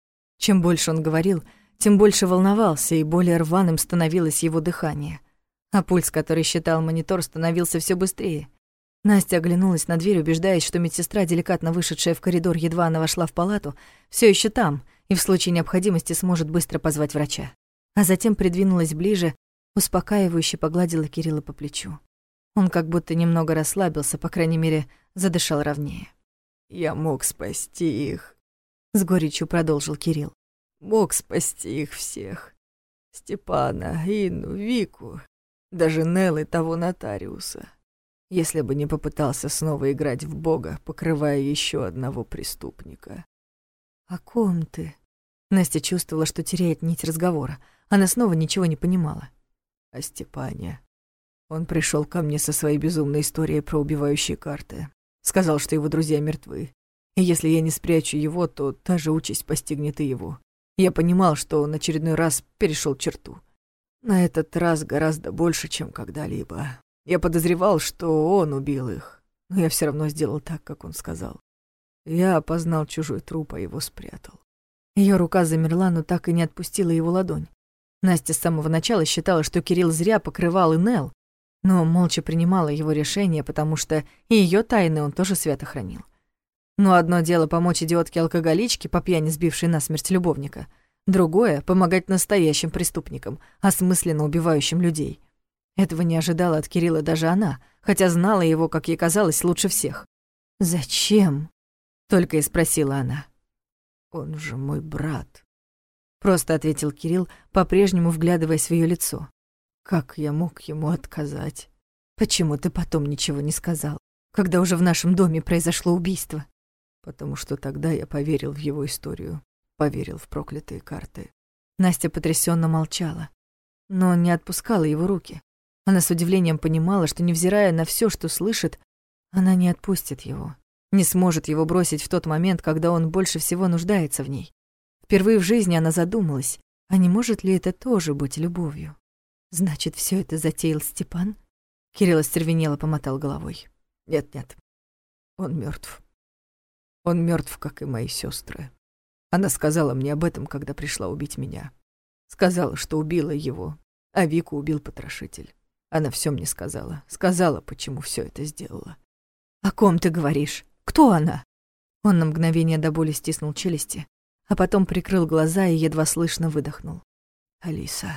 Чем больше он говорил, тем больше волновался, и более рваным становилось его дыхание. А пульс, который считал монитор, становился все быстрее. Настя оглянулась на дверь, убеждаясь, что медсестра, деликатно вышедшая в коридор, едва она вошла в палату, все еще там и в случае необходимости сможет быстро позвать врача. А затем придвинулась ближе, успокаивающе погладила Кирилла по плечу. Он как будто немного расслабился, по крайней мере, задышал ровнее. «Я мог спасти их», — с горечью продолжил Кирилл. «Мог спасти их всех. Степана, Инну, Вику, даже Нелл и того нотариуса. Если бы не попытался снова играть в Бога, покрывая еще одного преступника». «О ком ты?» Настя чувствовала, что теряет нить разговора. Она снова ничего не понимала. «О Степане. Он пришел ко мне со своей безумной историей про убивающие карты. Сказал, что его друзья мертвы. И если я не спрячу его, то та же участь постигнет и его. Я понимал, что он очередной раз перешел черту. На этот раз гораздо больше, чем когда-либо. Я подозревал, что он убил их, но я все равно сделал так, как он сказал. Я опознал чужой труп, а его спрятал». Ее рука замерла, но так и не отпустила его ладонь. Настя с самого начала считала, что Кирилл зря покрывал и Нелл, но молча принимала его решение, потому что и ее тайны он тоже свято хранил. Но одно дело помочь идиотке-алкоголичке, по пьяни сбившей насмерть любовника, другое — помогать настоящим преступникам, осмысленно убивающим людей. Этого не ожидала от Кирилла даже она, хотя знала его, как ей казалось, лучше всех. «Зачем?» — только и спросила она. «Он же мой брат», — просто ответил Кирилл, по-прежнему вглядываясь в ее лицо. «Как я мог ему отказать?» «Почему ты потом ничего не сказал, когда уже в нашем доме произошло убийство?» «Потому что тогда я поверил в его историю, поверил в проклятые карты». Настя потрясенно молчала, но не отпускала его руки. Она с удивлением понимала, что, невзирая на все, что слышит, она не отпустит его, не сможет его бросить в тот момент, когда он больше всего нуждается в ней. Впервые в жизни она задумалась, а не может ли это тоже быть любовью? «Значит, все это затеял Степан?» Кирилл остервенело помотал головой. «Нет, он мертв. Он мертв, как и мои сестры. Она сказала мне об этом, когда пришла убить меня. Сказала, что убила его, а Вику убил потрошитель. Она все мне сказала. Сказала, почему все это сделала. «О ком ты говоришь? Кто она?» Он на мгновение до боли стиснул челюсти, а потом прикрыл глаза и едва слышно выдохнул. Алиса.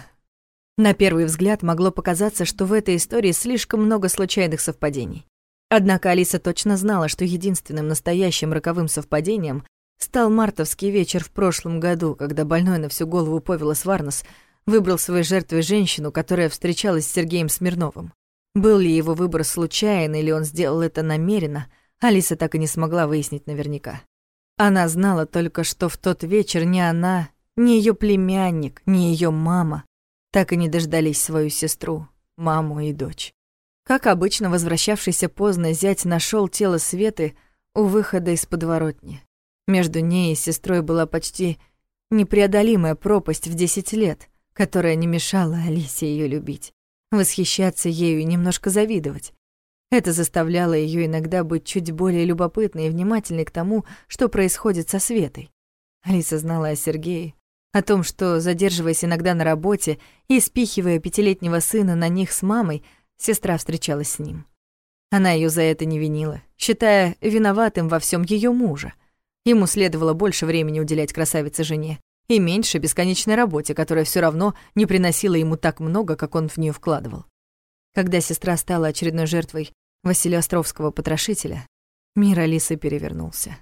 На первый взгляд могло показаться, что в этой истории слишком много случайных совпадений. Однако Алиса точно знала, что единственным настоящим роковым совпадением стал мартовский вечер в прошлом году, когда больной на всю голову Повелос Варнас выбрал своей жертвой женщину, которая встречалась с Сергеем Смирновым. Был ли его выбор случайен или он сделал это намеренно, Алиса так и не смогла выяснить наверняка. Она знала только, что в тот вечер ни она, ни ее племянник, ни ее мама так и не дождались свою сестру, маму и дочь. Как обычно, возвращавшийся поздно зять нашел тело Светы у выхода из подворотни. Между ней и сестрой была почти непреодолимая пропасть в 10 лет, которая не мешала Алисе ее любить, восхищаться ею и немножко завидовать. Это заставляло ее иногда быть чуть более любопытной и внимательной к тому, что происходит со Светой. Алиса знала о Сергее, о том, что, задерживаясь иногда на работе и спихивая 5-летнего сына на них с мамой, сестра встречалась с ним. Она ее за это не винила, считая виноватым во всем ее мужа. Ему следовало больше времени уделять красавице-жене и меньше бесконечной работе, которая все равно не приносила ему так много, как он в нее вкладывал. Когда сестра стала очередной жертвой Василия Островского потрошителя, мир Алисы перевернулся.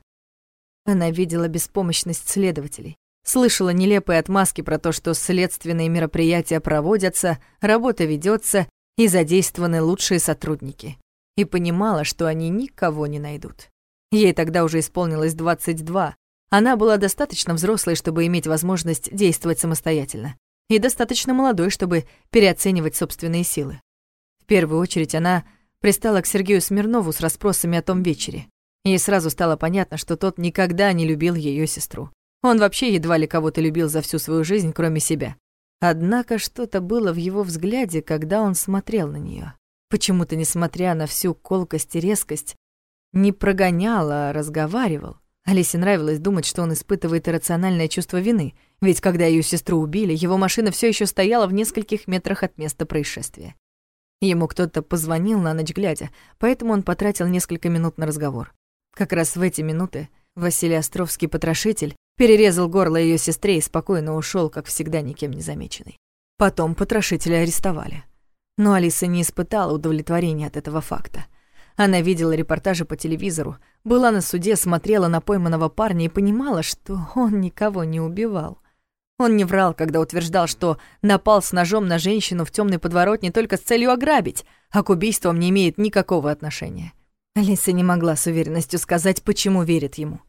Она видела беспомощность следователей, слышала нелепые отмазки про то, что следственные мероприятия проводятся, работа ведется и задействованы лучшие сотрудники, и понимала, что они никого не найдут. Ей тогда уже исполнилось 22. Она была достаточно взрослой, чтобы иметь возможность действовать самостоятельно, и достаточно молодой, чтобы переоценивать собственные силы. В первую очередь она пристала к Сергею Смирнову с расспросами о том вечере. Ей сразу стало понятно, что тот никогда не любил ее сестру. Он вообще едва ли кого-то любил за всю свою жизнь, кроме себя. Однако что-то было в его взгляде, когда он смотрел на нее. Почему-то, несмотря на всю колкость и резкость, не прогонял, а разговаривал. Алисе нравилось думать, что он испытывает иррациональное чувство вины, ведь когда ее сестру убили, его машина все еще стояла в нескольких метрах от места происшествия. Ему кто-то позвонил на ночь глядя, поэтому он потратил несколько минут на разговор. Как раз в эти минуты Василий Островский потрошитель перерезал горло ее сестре и спокойно ушел, как всегда, никем не замеченный. Потом потрошителя арестовали. Но Алиса не испытала удовлетворения от этого факта. Она видела репортажи по телевизору, была на суде, смотрела на пойманного парня и понимала, что он никого не убивал. Он не врал, когда утверждал, что напал с ножом на женщину в темной подворотне только с целью ограбить, а к убийствам не имеет никакого отношения. Алиса не могла с уверенностью сказать, почему верит ему.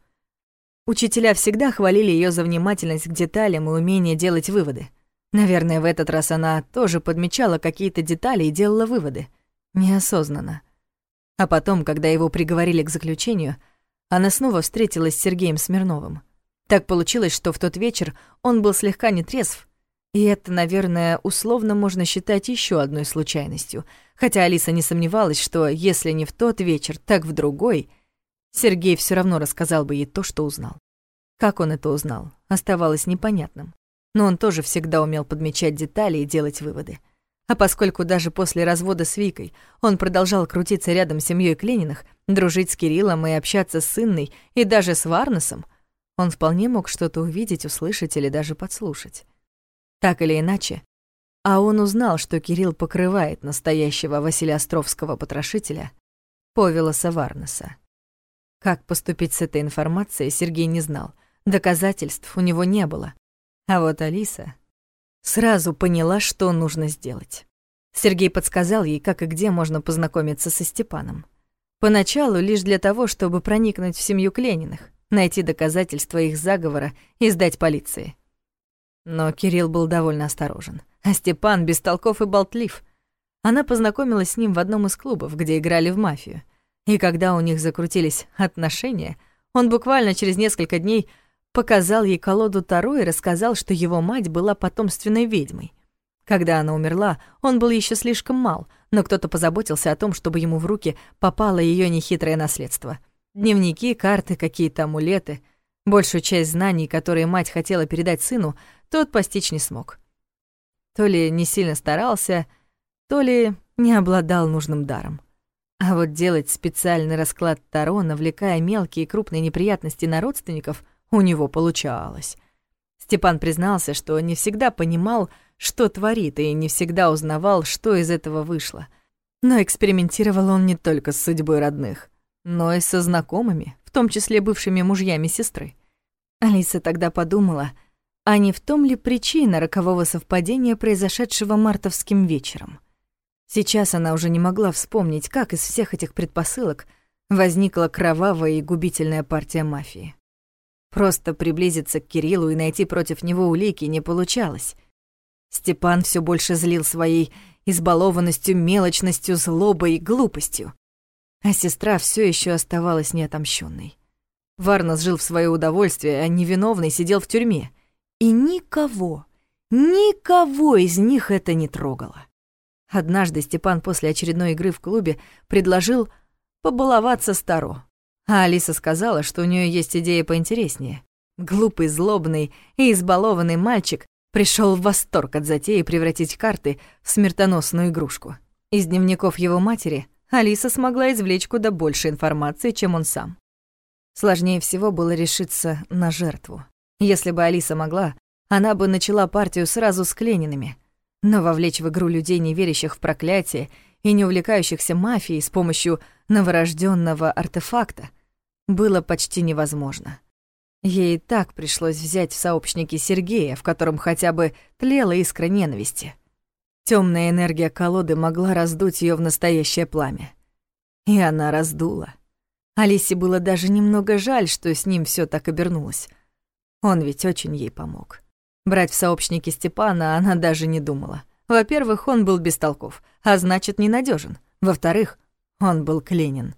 Учителя всегда хвалили ее за внимательность к деталям и умение делать выводы. Наверное, в этот раз она тоже подмечала какие-то детали и делала выводы. Неосознанно. А потом, когда его приговорили к заключению, она снова встретилась с Сергеем Смирновым. Так получилось, что в тот вечер он был слегка нетрезв, и это, наверное, условно можно считать еще одной случайностью, хотя Алиса не сомневалась, что если не в тот вечер, так в другой, Сергей все равно рассказал бы ей то, что узнал. Как он это узнал, оставалось непонятным, но он тоже всегда умел подмечать детали и делать выводы. А поскольку даже после развода с Викой он продолжал крутиться рядом с семьей Клениных, дружить с Кириллом и общаться с Инной и даже с Варнасом, он вполне мог что-то увидеть, услышать или даже подслушать. Так или иначе, а он узнал, что Кирилл покрывает настоящего Василия Островского потрошителя, Повелоса Варнаса. Как поступить с этой информацией, Сергей не знал, доказательств у него не было. А вот Алиса сразу поняла, что нужно сделать. Сергей подсказал ей, как и где можно познакомиться со Степаном. Поначалу лишь для того, чтобы проникнуть в семью Клениных, найти доказательства их заговора и сдать полиции. Но Кирилл был довольно осторожен, а Степан бестолков и болтлив. Она познакомилась с ним в одном из клубов, где играли в мафию. И когда у них закрутились отношения, он буквально через несколько дней показал ей колоду Таро и рассказал, что его мать была потомственной ведьмой. Когда она умерла, он был еще слишком мал, но кто-то позаботился о том, чтобы ему в руки попало ее нехитрое наследство. Дневники, карты, какие-то амулеты. Большую часть знаний, которые мать хотела передать сыну, тот постичь не смог. То ли не сильно старался, то ли не обладал нужным даром. А вот делать специальный расклад Таро, навлекая мелкие и крупные неприятности на родственников, у него получалось. Степан признался, что не всегда понимал, что творит, и не всегда узнавал, что из этого вышло. Но экспериментировал он не только с судьбой родных, но и со знакомыми, в том числе бывшими мужьями сестры. Алиса тогда подумала, а не в том ли причина рокового совпадения, произошедшего мартовским вечером. Сейчас она уже не могла вспомнить, как из всех этих предпосылок возникла кровавая и губительная партия мафии. Просто приблизиться к Кириллу и найти против него улики не получалось. Степан все больше злил своей избалованностью, мелочностью, злобой и глупостью. А сестра все еще оставалась неотомщенной. Варнас жил в свое удовольствие, а невиновный сидел в тюрьме. И никого из них это не трогало. Однажды Степан после очередной игры в клубе предложил побаловаться с Таро. А Алиса сказала, что у нее есть идея поинтереснее. Глупый, злобный и избалованный мальчик пришел в восторг от затеи превратить карты в смертоносную игрушку. Из дневников его матери Алиса смогла извлечь куда больше информации, чем он сам. Сложнее всего было решиться на жертву. Если бы Алиса могла, она бы начала партию сразу с Клениными. Но вовлечь в игру людей, не верящих в проклятие и не увлекающихся мафией с помощью новорожденного артефакта, было почти невозможно. Ей и так пришлось взять в сообщники Сергея, в котором хотя бы тлела искра ненависти. Темная энергия колоды могла раздуть ее в настоящее пламя. И она раздула. Алисе было даже немного жаль, что с ним все так обернулось. Он ведь очень ей помог. Брать в сообщники Степана она даже не думала. Во-первых, он был бестолков, а значит, ненадежен. Во-вторых, он был Кленин.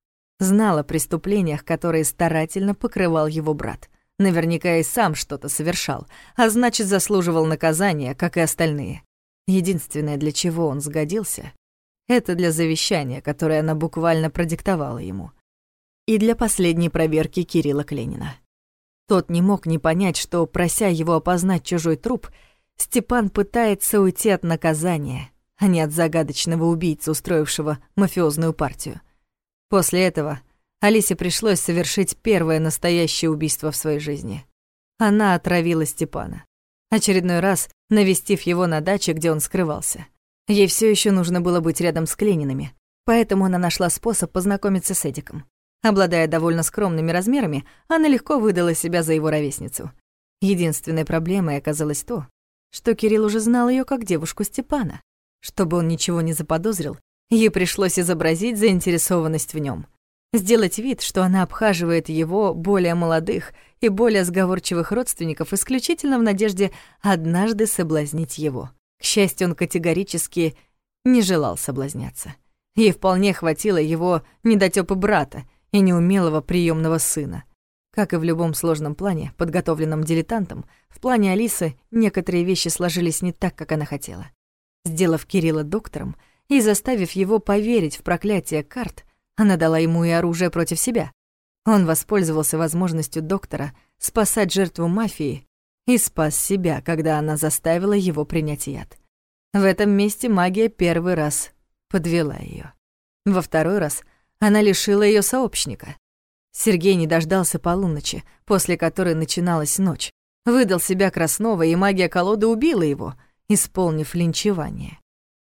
Знал о преступлениях, которые старательно покрывал его брат. Наверняка и сам что-то совершал, а значит, заслуживал наказания, как и остальные. Единственное, для чего он сгодился, это для завещания, которое она буквально продиктовала ему. И для последней проверки Кирилла Кленина. Тот не мог не понять, что, прося его опознать чужой труп, Степан пытается уйти от наказания, а не от загадочного убийцы, устроившего мафиозную партию. После этого Алисе пришлось совершить первое настоящее убийство в своей жизни. Она отравила Степана, очередной раз навестив его на даче, где он скрывался. Ей все еще нужно было быть рядом с Клениными, поэтому она нашла способ познакомиться с Эдиком. Обладая довольно скромными размерами, она легко выдала себя за его ровесницу. Единственной проблемой оказалось то, что Кирилл уже знал ее как девушку Степана. Чтобы он ничего не заподозрил, ей пришлось изобразить заинтересованность в нем, сделать вид, что она обхаживает его более молодых и более сговорчивых родственников исключительно в надежде однажды соблазнить его. К счастью, он категорически не желал соблазняться. Ей вполне хватило его недотёпы брата и неумелого приемного сына. Как и в любом сложном плане, подготовленном дилетантом, в плане Алисы некоторые вещи сложились не так, как она хотела. Сделав Кирилла доктором и заставив его поверить в проклятие карт, она дала ему и оружие против себя. Он воспользовался возможностью доктора спасать жертву мафии и спас себя, когда она заставила его принять яд. В этом месте магия первый раз подвела ее. Во второй раз она лишила ее сообщника. Сергей не дождался полуночи, после которой начиналась ночь. Выдал себя Краснова, и магия колоды убила его, исполнив линчевание.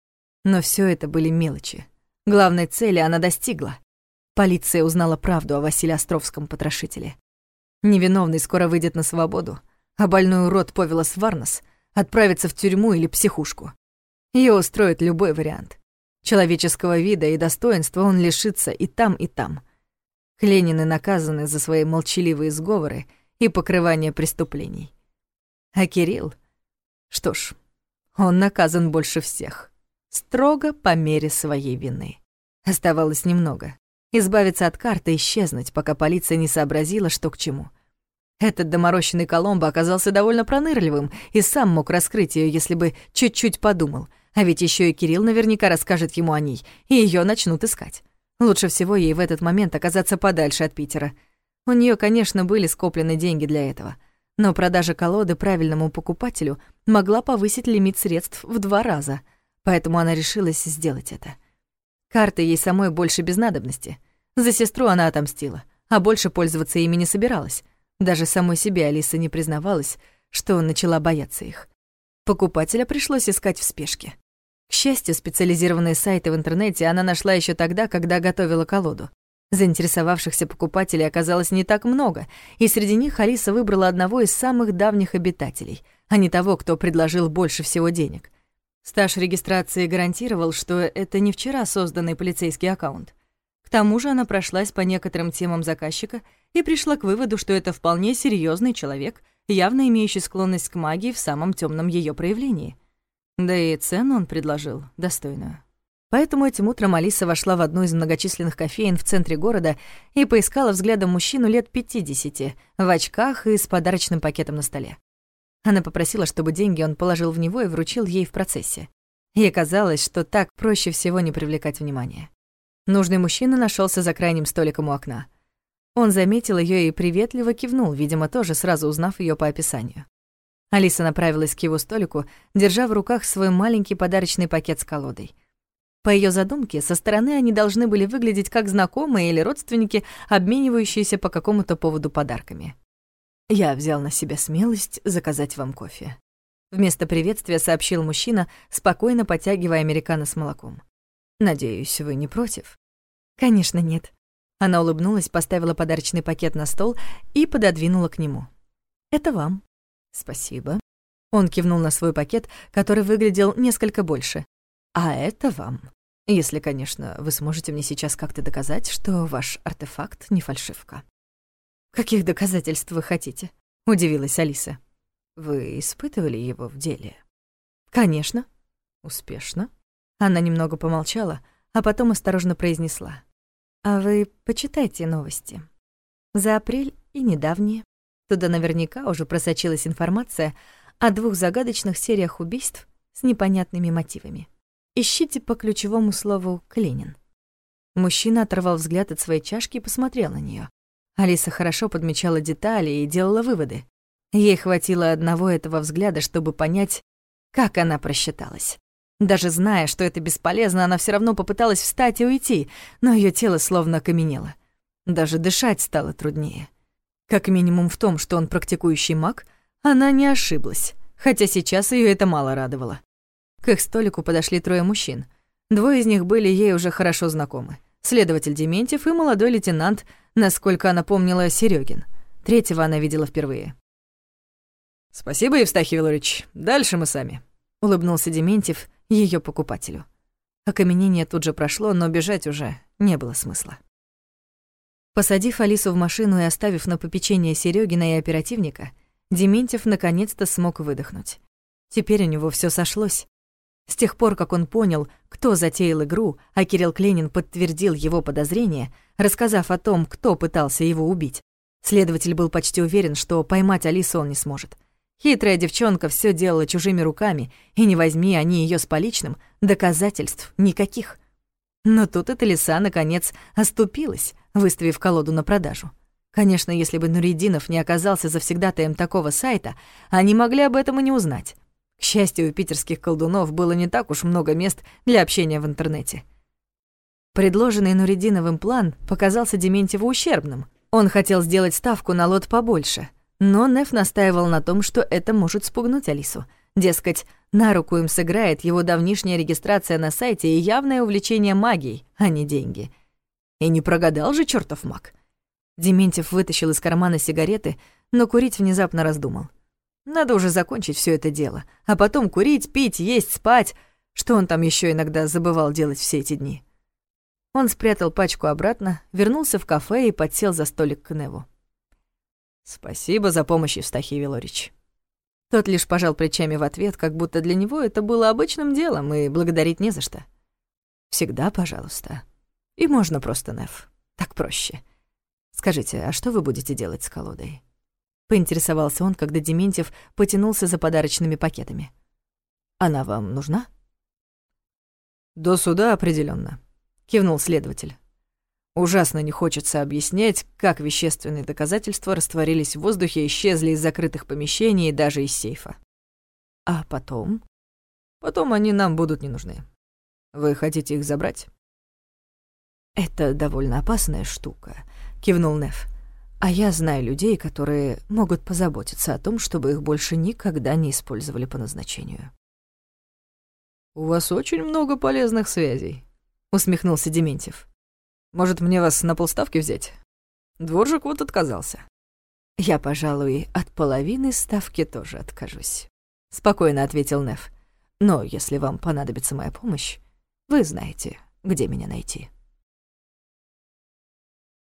Но все это были мелочи. Главной цели она достигла. Полиция узнала правду о Василии Островском потрошителе. Невиновный скоро выйдет на свободу, а больной урод Повелос Варнас отправится в тюрьму или психушку. Её устроит любой вариант. Человеческого вида и достоинства он лишится и там, и там. Кленины наказаны за свои молчаливые сговоры и покрывание преступлений. А Кирилл? Что ж, он наказан больше всех. Строго по мере своей вины. Оставалось немного. Избавиться от карты и исчезнуть, пока полиция не сообразила, что к чему. Этот доморощенный Коломбо оказался довольно пронырливым и сам мог раскрыть её, если бы чуть-чуть подумал. А ведь ещё и Кирилл наверняка расскажет ему о ней, и её начнут искать. Лучше всего ей в этот момент оказаться подальше от Питера. У неё, конечно, были скоплены деньги для этого. но продажа колоды правильному покупателю могла повысить лимит средств в 2 раза, поэтому она решилась сделать это. Карты ей самой больше без надобности. За сестру она отомстила, а больше пользоваться ими не собиралась. Даже самой себе Алиса не признавалась, что начала бояться их. Покупателя пришлось искать в спешке. К счастью, специализированные сайты в интернете она нашла еще тогда, когда готовила колоду. Заинтересовавшихся покупателей оказалось не так много, и среди них Алиса выбрала одного из самых давних обитателей, а не того, кто предложил больше всего денег. Стаж регистрации гарантировал, что это не вчера созданный полицейский аккаунт. К тому же она прошлась по некоторым темам заказчика и пришла к выводу, что это вполне серьезный человек, явно имеющий склонность к магии в самом темном ее проявлении. Да и цену он предложил достойную. Поэтому этим утром Алиса вошла в одну из многочисленных кофеен в центре города и поискала взглядом мужчину лет 50, в очках и с подарочным пакетом на столе. Она попросила, чтобы деньги он положил в него и вручил ей в процессе. Ей казалось, что так проще всего не привлекать внимания. Нужный мужчина нашелся за крайним столиком у окна. Он заметил ее и приветливо кивнул, видимо, тоже сразу узнав ее по описанию. Алиса направилась к его столику, держа в руках свой маленький подарочный пакет с колодой. По ее задумке, со стороны они должны были выглядеть как знакомые или родственники, обменивающиеся по какому-то поводу подарками. «Я взял на себя смелость заказать вам кофе», — вместо приветствия сообщил мужчина, спокойно потягивая американо с молоком. «Надеюсь, вы не против?» «Конечно, нет». Она улыбнулась, поставила подарочный пакет на стол и пододвинула к нему. «Это вам». «Спасибо». Он кивнул на свой пакет, который выглядел несколько больше. «А это вам. Если, конечно, вы сможете мне сейчас как-то доказать, что ваш артефакт не фальшивка». «Каких доказательств вы хотите?» — удивилась Алиса. «Вы испытывали его в деле?» «Конечно». «Успешно?» Она немного помолчала, а потом осторожно произнесла. «А вы почитайте новости. За апрель и недавние. Туда наверняка уже просочилась информация о 2 загадочных сериях убийств с непонятными мотивами. Ищите по ключевому слову «Кленин». Мужчина оторвал взгляд от своей чашки и посмотрел на нее. Алиса хорошо подмечала детали и делала выводы. Ей хватило одного этого взгляда, чтобы понять, как она просчиталась. Даже зная, что это бесполезно, она все равно попыталась встать и уйти, но ее тело словно окаменело. Даже дышать стало труднее. Как минимум в том, что он практикующий маг, она не ошиблась, хотя сейчас ее это мало радовало. К их столику подошли 3 мужчин. 2 из них были ей уже хорошо знакомы. Следователь Дементьев и молодой лейтенант, насколько она помнила, Серёгин. 3-го она видела впервые. «Спасибо, Евстахий Вилорич. Дальше мы сами», — улыбнулся Дементьев ее покупателю. Окаменение тут же прошло, но бежать уже не было смысла. Посадив Алису в машину и оставив на попечение Серёгина и оперативника, Дементьев наконец-то смог выдохнуть. Теперь у него всё сошлось. С тех пор, как он понял, кто затеял игру, а Кирилл Кленин подтвердил его подозрения, рассказав о том, кто пытался его убить, следователь был почти уверен, что поймать Алису он не сможет. Хитрая девчонка всё делала чужими руками, и не возьми они её с поличным, доказательств никаких. Но тут эта лиса, наконец, оступилась, выставив колоду на продажу. Конечно, если бы Нуриддинов не оказался завсегдатаем такого сайта, они могли об этом и не узнать. К счастью, у питерских колдунов было не так уж много мест для общения в интернете. Предложенный Нуриддиновым план показался Дементьеву ущербным. Он хотел сделать ставку на лот побольше, но Неф настаивал на том, что это может спугнуть Алису. Дескать, на руку им сыграет его давнишняя регистрация на сайте и явное увлечение магией, а не деньги. И не прогадал же чёртов маг. Дементьев вытащил из кармана сигареты, но курить внезапно раздумал. Надо уже закончить всё это дело, а потом курить, пить, есть, спать, что он там ещё иногда забывал делать все эти дни. Он спрятал пачку обратно, вернулся в кафе и подсел за столик к Неву. «Спасибо за помощь, Евстахий Вилорич». Тот лишь пожал плечами в ответ, как будто для него это было обычным делом, и благодарить не за что. «Всегда, пожалуйста. И можно просто, Неф. Так проще. Скажите, а что вы будете делать с колодой?» Поинтересовался он, когда Дементьев потянулся за подарочными пакетами. «Она вам нужна?» «До суда определённо», — кивнул следователь. Ужасно не хочется объяснять, как вещественные доказательства растворились в воздухе, исчезли из закрытых помещений и даже из сейфа. А потом? Потом они нам будут не нужны. Вы хотите их забрать? «Это довольно опасная штука», — кивнул Неф. «А я знаю людей, которые могут позаботиться о том, чтобы их больше никогда не использовали по назначению». «У вас очень много полезных связей», — усмехнулся Дементьев. «Может, мне вас на полставки взять? Дворжик вот отказался». «Я, пожалуй, от половины ставки тоже откажусь», — спокойно ответил Неф. «Но если вам понадобится моя помощь, вы знаете, где меня найти».